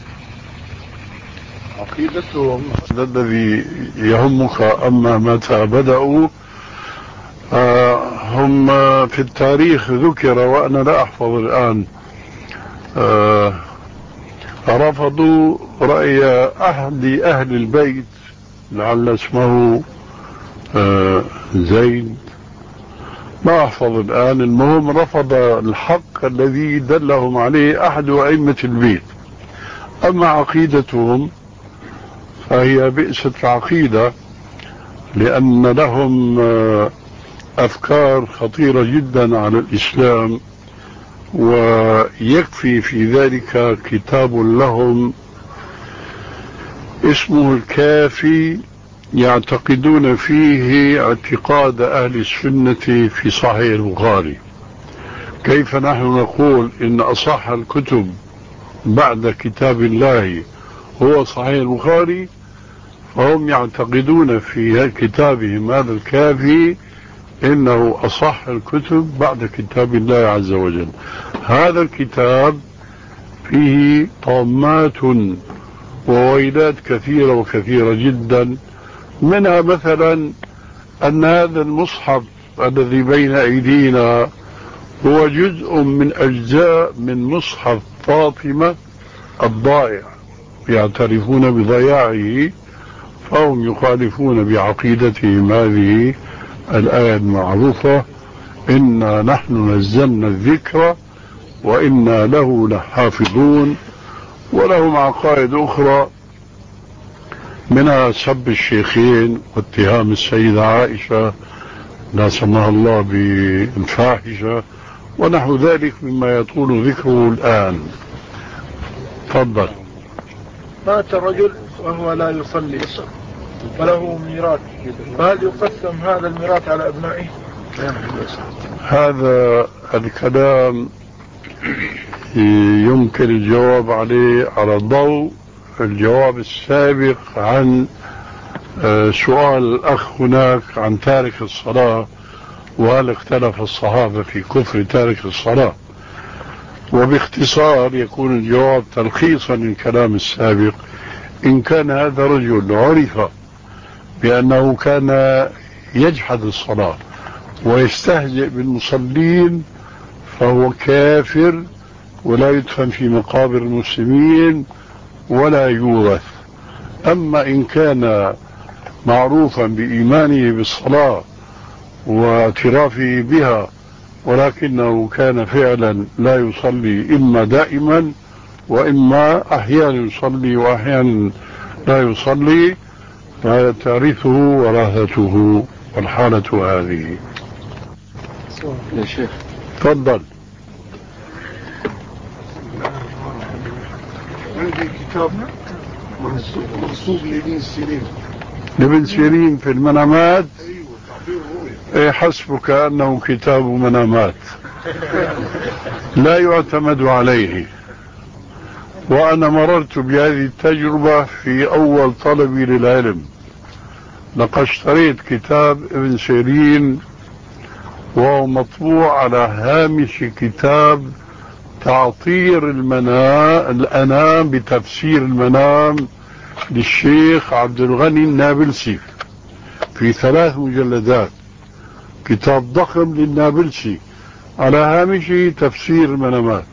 عقيدتهم الذي يهمك، أما متى بدأوا آه هم في التاريخ ذكر وأنا لا أحفظ الآن. آه رفضوا رأي أحد أهل البيت لعل اسمه آه زيد، ما أحفظ الآن، المهم رفض الحق الذي دلهم عليه أحد أئمة البيت. أما عقيدتهم فهي بئست العقيدة، لأن لهم آه أفكار خطيرة جدا على الإسلام، ويكفي في ذلك كتاب لهم اسمه الكافي، يعتقدون فيه اعتقاد أهل السنة في صحيح البخاري. كيف نحن نقول إن أصح الكتب بعد كتاب الله هو صحيح البخاري، فهم يعتقدون في كتابهم هذا الكافي إنه أصح الكتب بعد كتاب الله عز وجل. هذا الكتاب فيه طامات وويلات كثيرة وكثيرة جدا، منها مثلا أن هذا المصحف الذي بين أيدينا هو جزء من أجزاء من مصحف فاطمة الضائع، يعترفون بضياعه، فهم يخالفون بعقيدتهم هذه الآية المعروفة: إنا نحن نزلنا الذكر وإنا له لحافظون. ولهم عقائد أخرى منها سب الشيخين واتهام السيدة عائشة لا سمح الله بالفاحشة ونحو ذلك مما يطول ذكره الآن. تفضل. مات رجل وهو لا يصلي وله ميراث، فهل يقسم هذا الميراث على أبنائه؟ هذا الكلام يمكن الجواب عليه على ضوء الجواب السابق عن سؤال الأخ هناك عن تارك الصلاة، وهل اختلف الصحابة في كفر تارك الصلاة. وباختصار يكون الجواب تلخيصا للكلام السابق. إن كان هذا رجل عرف بأنه كان يجحد الصلاة ويستهزئ بالمصلين فهو كافر ولا يدفن في مقابر المسلمين ولا يورث. أما إن كان معروفا بإيمانه بالصلاة واعترافه بها ولكنه كان فعلا لا يصلي إما دائما وإما أحيانا يصلي وأحيانا لا يصلي، فتعرفه وراثته والحالة هذه. يا شيخ تفضل. عندي كتاب منصوب لابن سيرين. لابن سيرين في المنامات. ايه حسبك انه كتاب منامات لا يعتمد عليه. وانا مررت بهذه التجربة في اول طلبي للعلم. لقد اشتريت كتاب ابن سيرين وهو مطبوع على هامش كتاب تعطير المنام الأنام بتفسير المنام للشيخ عبد الغني النابلسي في ثلاث مجلدات، كتاب ضخم للنابلسي على هامشه تفسير المنامات.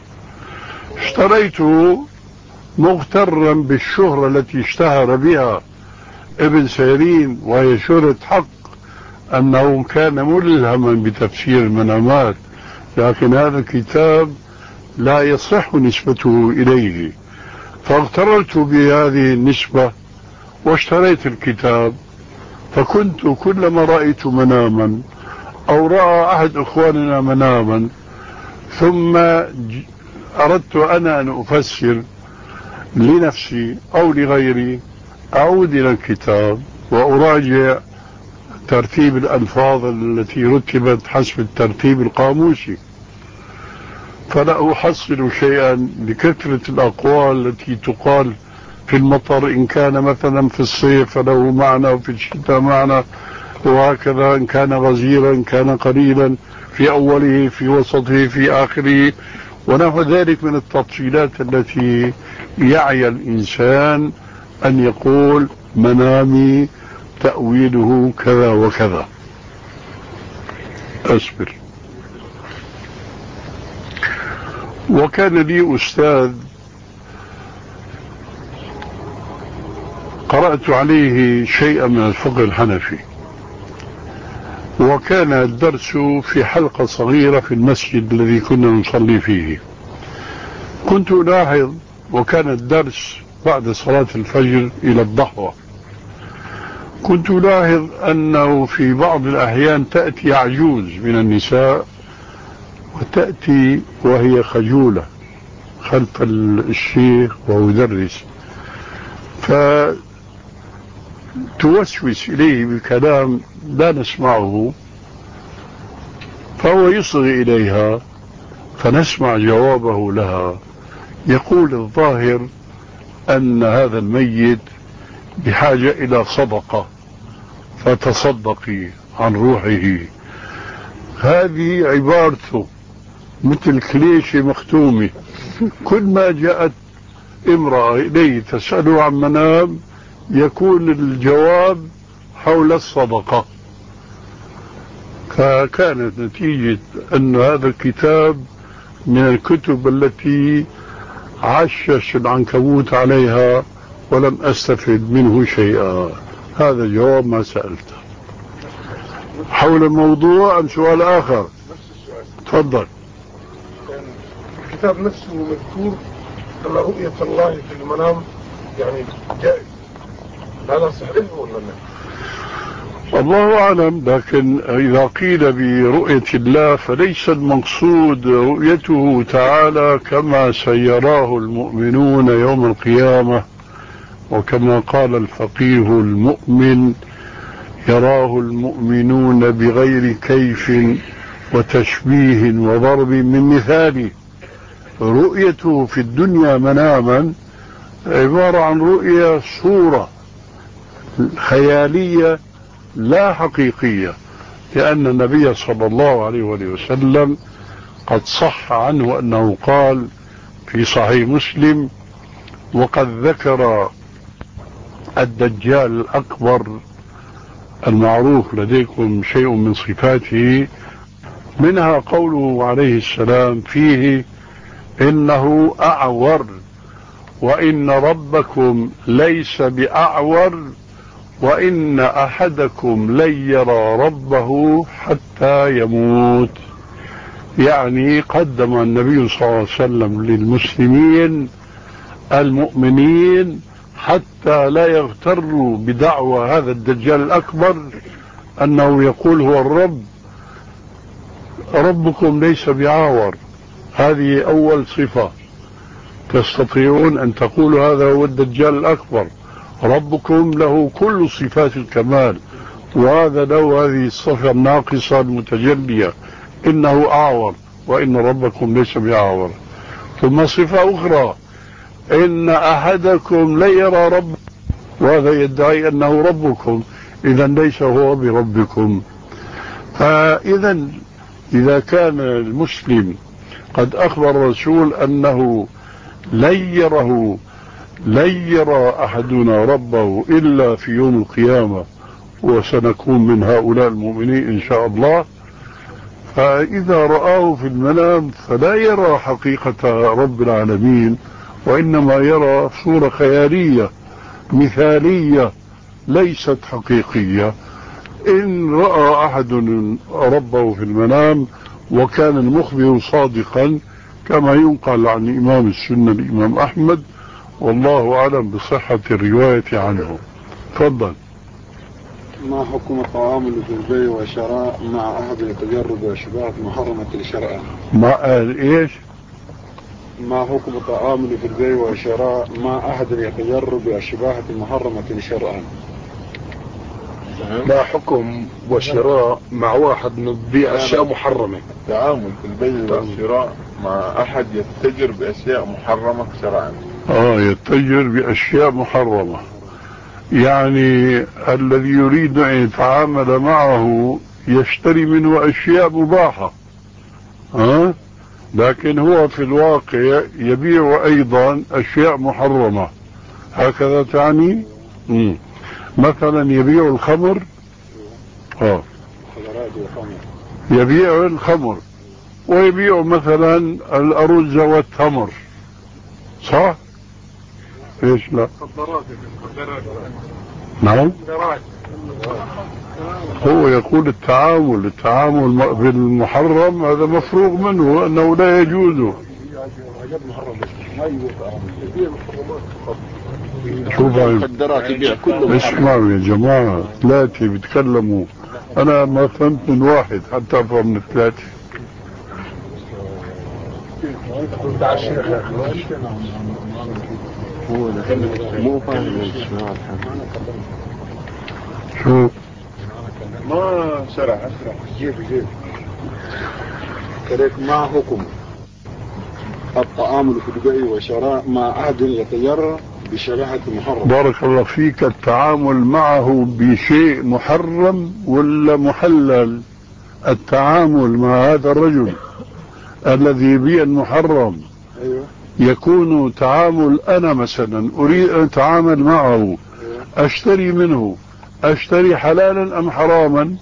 اشتريته مغترا بالشهرة التي اشتهر بها ابن سيرين، وهي شهرة حق أنه كان ملهما بتفسير المنامات، لكن هذا الكتاب لا يصح نسبته إليه، فاغتررت بهذه النسبة واشتريت الكتاب. فكنت كلما رأيت مناما أو رأى أحد إخواننا مناما ثم أردت أنا أن أفسر لنفسي أو لغيري أعود إلى الكتاب وأراجع ترتيب الألفاظ التي رتبت حسب الترتيب القاموسي، فلا أحصل شيئا لكثرة الأقوال التي تقال في المطر. إن كان مثلا في الصيف فله معنى وفي الشتاء معنى، وهكذا إن كان غزيرا إن كان قليلا، في أوله في وسطه في آخره، ونحو ذلك من التفصيلات التي يعي الإنسان أن يقول منامي تأويله كذا وكذا. أصبر. وكان لي أستاذ قرأت عليه شيئا من الفقه الحنفي، وكان الدرس في حلقة صغيرة في المسجد الذي كنا نصلي فيه. كنت ألاحظ، وكان الدرس بعد صلاة الفجر إلى الضحوة، كنت ألاحظ أنه في بعض الأحيان تأتي عجوز من النساء وتأتي وهي خجولة خلف الشيخ وهو يدرس، فتوسوس إليه بكلام لا نسمعه، فهو يصغي إليها فنسمع جوابه لها. يقول الظاهر أن هذا الميت بحاجة إلى صدقة فتصدقي عن روحه. هذه عبارته مثل كليشة مختومة. كل ما جاءت امرأة إليه تسأله عن منام يكون الجواب حول الصدقة. فكانت نتيجة أن هذا الكتاب من الكتب التي عشش العنكبوت عليها ولم أستفد منه شيئا. هذا جواب ما سألته. حول الموضوع أم سؤال آخر؟ تفضل. الكتاب نفسه مذكور أن رؤية الله في المنام يعني جائز، هذا صحيح ولا لا؟ الله أعلم، لكن إذا قيل برؤية الله فليس المقصود رؤيته تعالى كما سيراه المؤمنون يوم القيامة، وكما قال الفقيه المؤمن يراه المؤمنون بغير كيف وتشبيه وضرب من مثاله. رؤيته في الدنيا مناما عبارة عن رؤية صورة خيالية لا حقيقية، لأن النبي صلى الله عليه وسلم قد صح عنه أنه قال في صحيح مسلم: وقد ذكر الدجال الأكبر المعروف لديكم شيء من صفاته، منها قوله عليه السلام فيه: إنه أعور وإن ربكم ليس بأعور وإن أحدكم لن يرى ربه حتى يموت. يعني قدم النبي صلى الله عليه وسلم للمسلمين المؤمنين حتى لا يغتروا بدعوى هذا الدجال الأكبر أنه يقول هو الرب، ربكم ليس بعاور. هذه أول صفة تستطيعون أن تقولوا هذا هو الدجال الأكبر، ربكم له كل صفات الكمال، وهذا له هذه الصفة الناقصة المتجلية: إنه أعور وإن ربكم ليس بعاور. ثم صفة أخرى: إن أحدكم لا يرى ربه، وهذا يدعي أنه ربكم، إذا ليس هو بربكم. فإذا إذا كان المسلم قد أخبر الرسول أنه لن يره لن يرى أحدنا ربه إلا في يوم القيامة وسنكون من هؤلاء المؤمنين إن شاء الله، فإذا رآه في المنام فلا يرى حقيقة رب العالمين، وإنما يرى صورة خيالية مثالية ليست حقيقية. إن رأى أحد ربه في المنام وكان المخبر صادقا كما ينقل عن إمام السنة الإمام أحمد، والله أعلم بصحة الرواية عنه. تفضل. ما حكم التعامل في البيع والشراء مع أحد يتجرد بأشباهات محرمة شرعا؟ مع إيش؟ ما حكم التعامل في البيع والشراء مع أحد يتجرد بأشباهات محرمة شرعا؟ ما حكم والشراء مع واحد نبيع أشياء محرمة؟ تعامل في البيع والشراء مع أحد يتجر بأشياء محرمة شرعا. آه يتجر بأشياء محرمة، يعني الذي يريد أن يتعامل معه يشتري منه أشياء مباحة، ها؟ لكن هو في الواقع يبيع أيضا أشياء محرمة، هكذا تعني؟ مم. مثلا يبيع الخمر، آه. يبيع الخمر ويبيع مثلا الأرز والتمر، صح؟ ايش لا؟ نعم. هو يقول التعامل التعامل بالمحرم هذا مفروغ منه، أنه لا يجوز. شوف اسمعوا يا جماعة، ثلاثة بيتكلموا، أنا ما فهمت من واحد حتى أفهم من الثلاثة. مو فاهم شو ما شرع أسرع جيب جيب كذلك. ما حكم التعامل في البيع والشراء مع أحد يتجرى بشبهة محرم؟ بارك الله فيك. التعامل معه بشيء محرم ولا محلل؟ التعامل مع هذا الرجل الذي يبيع المحرم أيوة. يكون تعامل، أنا مثلا أريد أن أتعامل معه، أشتري منه، أشتري حلالا أم حراما؟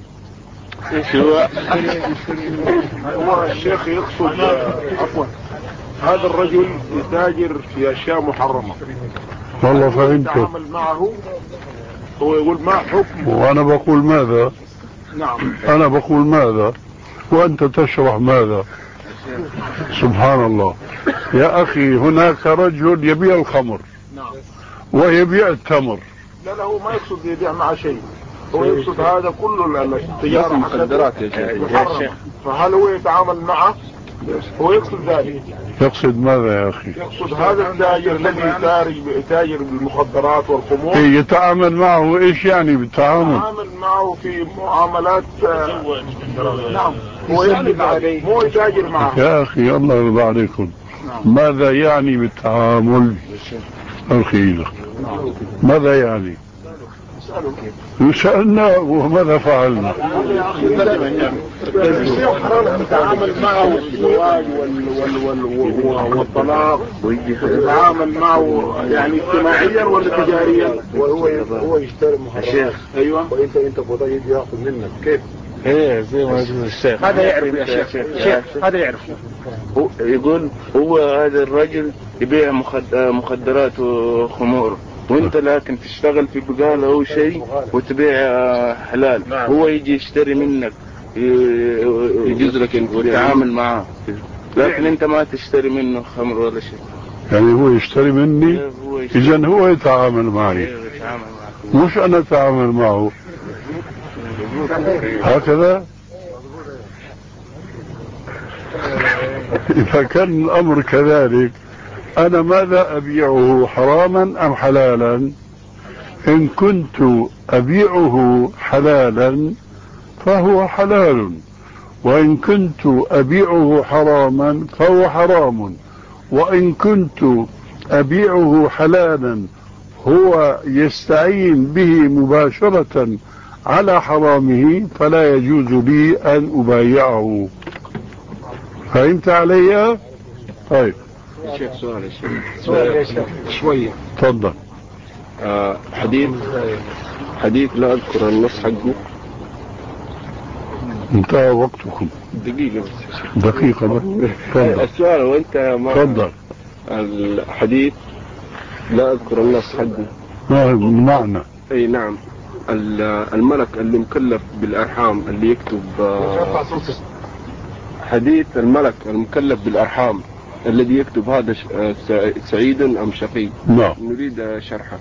هو الشيخ يقصد عفوا هذا الرجل يتاجر في أشياء محرمة، والله فهمت. يتعامل معه هو يقول ما حكم، وأنا بقول ماذا؟ نعم أنا بقول ماذا وأنت تشرح ماذا؟ سبحان الله يا أخي. هناك رجل يبيع الخمر ويبيع التمر، لا لا هو ما يقصد يبيع معه شيء، هو يقصد هذا كله التجارة مخدرات يا شيخ. فهل هو يتعامل معه؟ هو يقصد ذلك. يقصد ماذا يا أخي؟ يقصد هذا التاجر الذي تاجر بالمخدرات والخمور يتعامل معه. إيش يعني بالتعامل؟ يتعامل معه في معاملات. نعم هو يعني مو يتاجر معه. يا أخي الله يرضى عليكم، ماذا يعني بالتعامل؟ أخي ماذا يعني؟ سألنا وماذا فعلنا؟ يتعامل معه الزواج والطلاق، يتعامل معه يعني اجتماعيا ولا تجاريا؟ وهو هو يشتري محرمات. ايوه وانت انت بضيع يجي ياخذ منك كيف؟ ايه زي ما يقول الشيخ. هذا يعرف يا شيخ. شيخ هذا يعرف. هو يقول هو هذا الرجل يبيع مخدرات وخمور، وانت لكن تشتغل في بقالة او شيء وتبيع حلال. نعم. هو يجي يشتري منك يجوز لك انت وتتعامل معاه، لكن انت ما تشتري منه خمر ولا شيء. يعني هو يشتري مني، اذا هو يتعامل معي مش انا اتعامل معه. هكذا اذا كان الامر كذلك أنا ماذا أبيعه، حراما أم حلالا؟ إن كنت أبيعه حلالا فهو حلال، وإن كنت أبيعه حراما فهو حرام، وإن كنت أبيعه حلالا هو يستعين به مباشرة على حرامه فلا يجوز لي أن أبايعه. فهمت علي؟ طيب شيخ سؤال يا شيخ. سؤال يا شيخ شوية. تفضل. آه حديث حديث لا أذكر النص حقه. انتهى وقتكم. دقيقة بس. دقيقة بس. تفضل. السؤال وأنت ما. تفضل. الحديث لا أذكر النص حقه. ما هو المعنى؟ أي نعم. الملك اللي مكلف بالأرحام اللي يكتب آه حديث الملك المكلف بالأرحام الذي يكتب هذا سعيد أم شقي. نعم. نريد شرحه.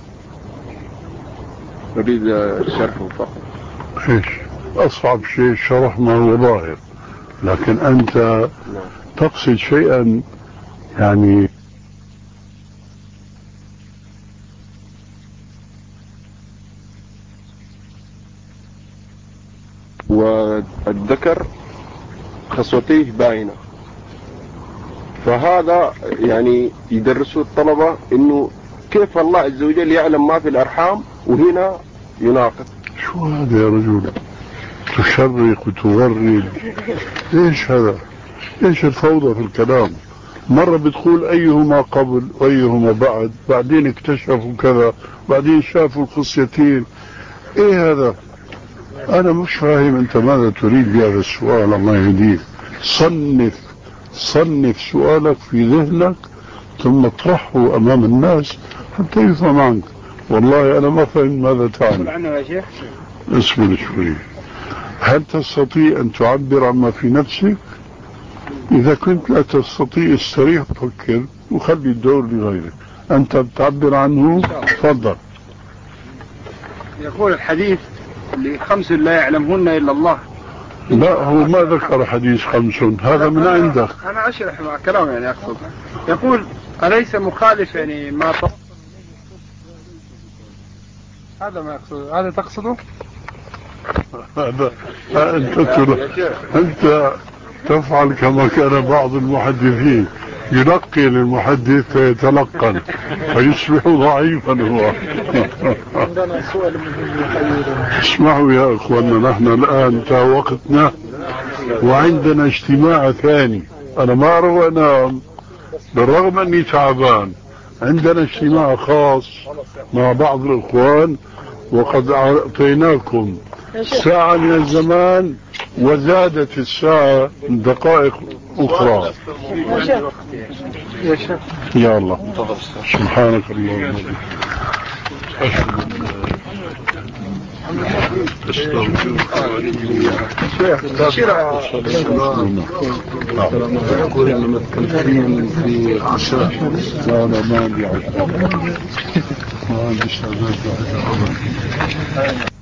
نريد شرحه فقط. ايش أصعب شيء شرح ما هو ظاهر، لكن أنت تقصد شيئا يعني والذكر خصوتيه باينة، فهذا يعني يدرسوا الطلبة انه كيف الله عز وجل يعلم ما في الارحام وهنا يناقض. شو هذا يا رجل؟ تشرق وتغرد، ايش هذا؟ ايش الفوضى في الكلام؟ مرة بتقول ايهما قبل وايهما بعد، بعدين اكتشفوا كذا، بعدين شافوا الخصيتين. ايه هذا؟ انا مش فاهم انت ماذا تريد بهذا السؤال. الله يهديك. صنف صنف سؤالك في ذهنك ثم اطرحه امام الناس حتى يفهم عنك. والله انا ما فهم ماذا تعني. اصبر شوي. هل تستطيع ان تعبر عما في نفسك؟ اذا كنت لا تستطيع استريح فكر وخلي الدور لغيرك. انت بتعبر عنه. تفضل. يقول الحديث اللي خمس لا يعلمهن الا الله. لا هو ما ذكر حديث خمس، هذا من عندك. انا اشرح مع كلام يعني اقصد. يقول اليس مخالف يعني ما ط... هذا ما يقصد. هذا تقصده؟ هذا انت انت تفعل كما كان بعض المحدثين يلقن المحدث فيتلقن فيصبح ضعيفا هو. عندنا سؤال اسمعوا يا اخواننا، نحن الان انتهى وقتنا وعندنا اجتماع ثاني. انا ما اروح انام بالرغم اني تعبان. عندنا اجتماع خاص مع بعض الاخوان وقد اعطيناكم ساعة من الزمان وزادت الساعة دقائق أخرى. يا الله سبحانك اللهم يقول انما تكلفين في عشاء. لا لا ما عندي عشاء. ما عنديش تعبير.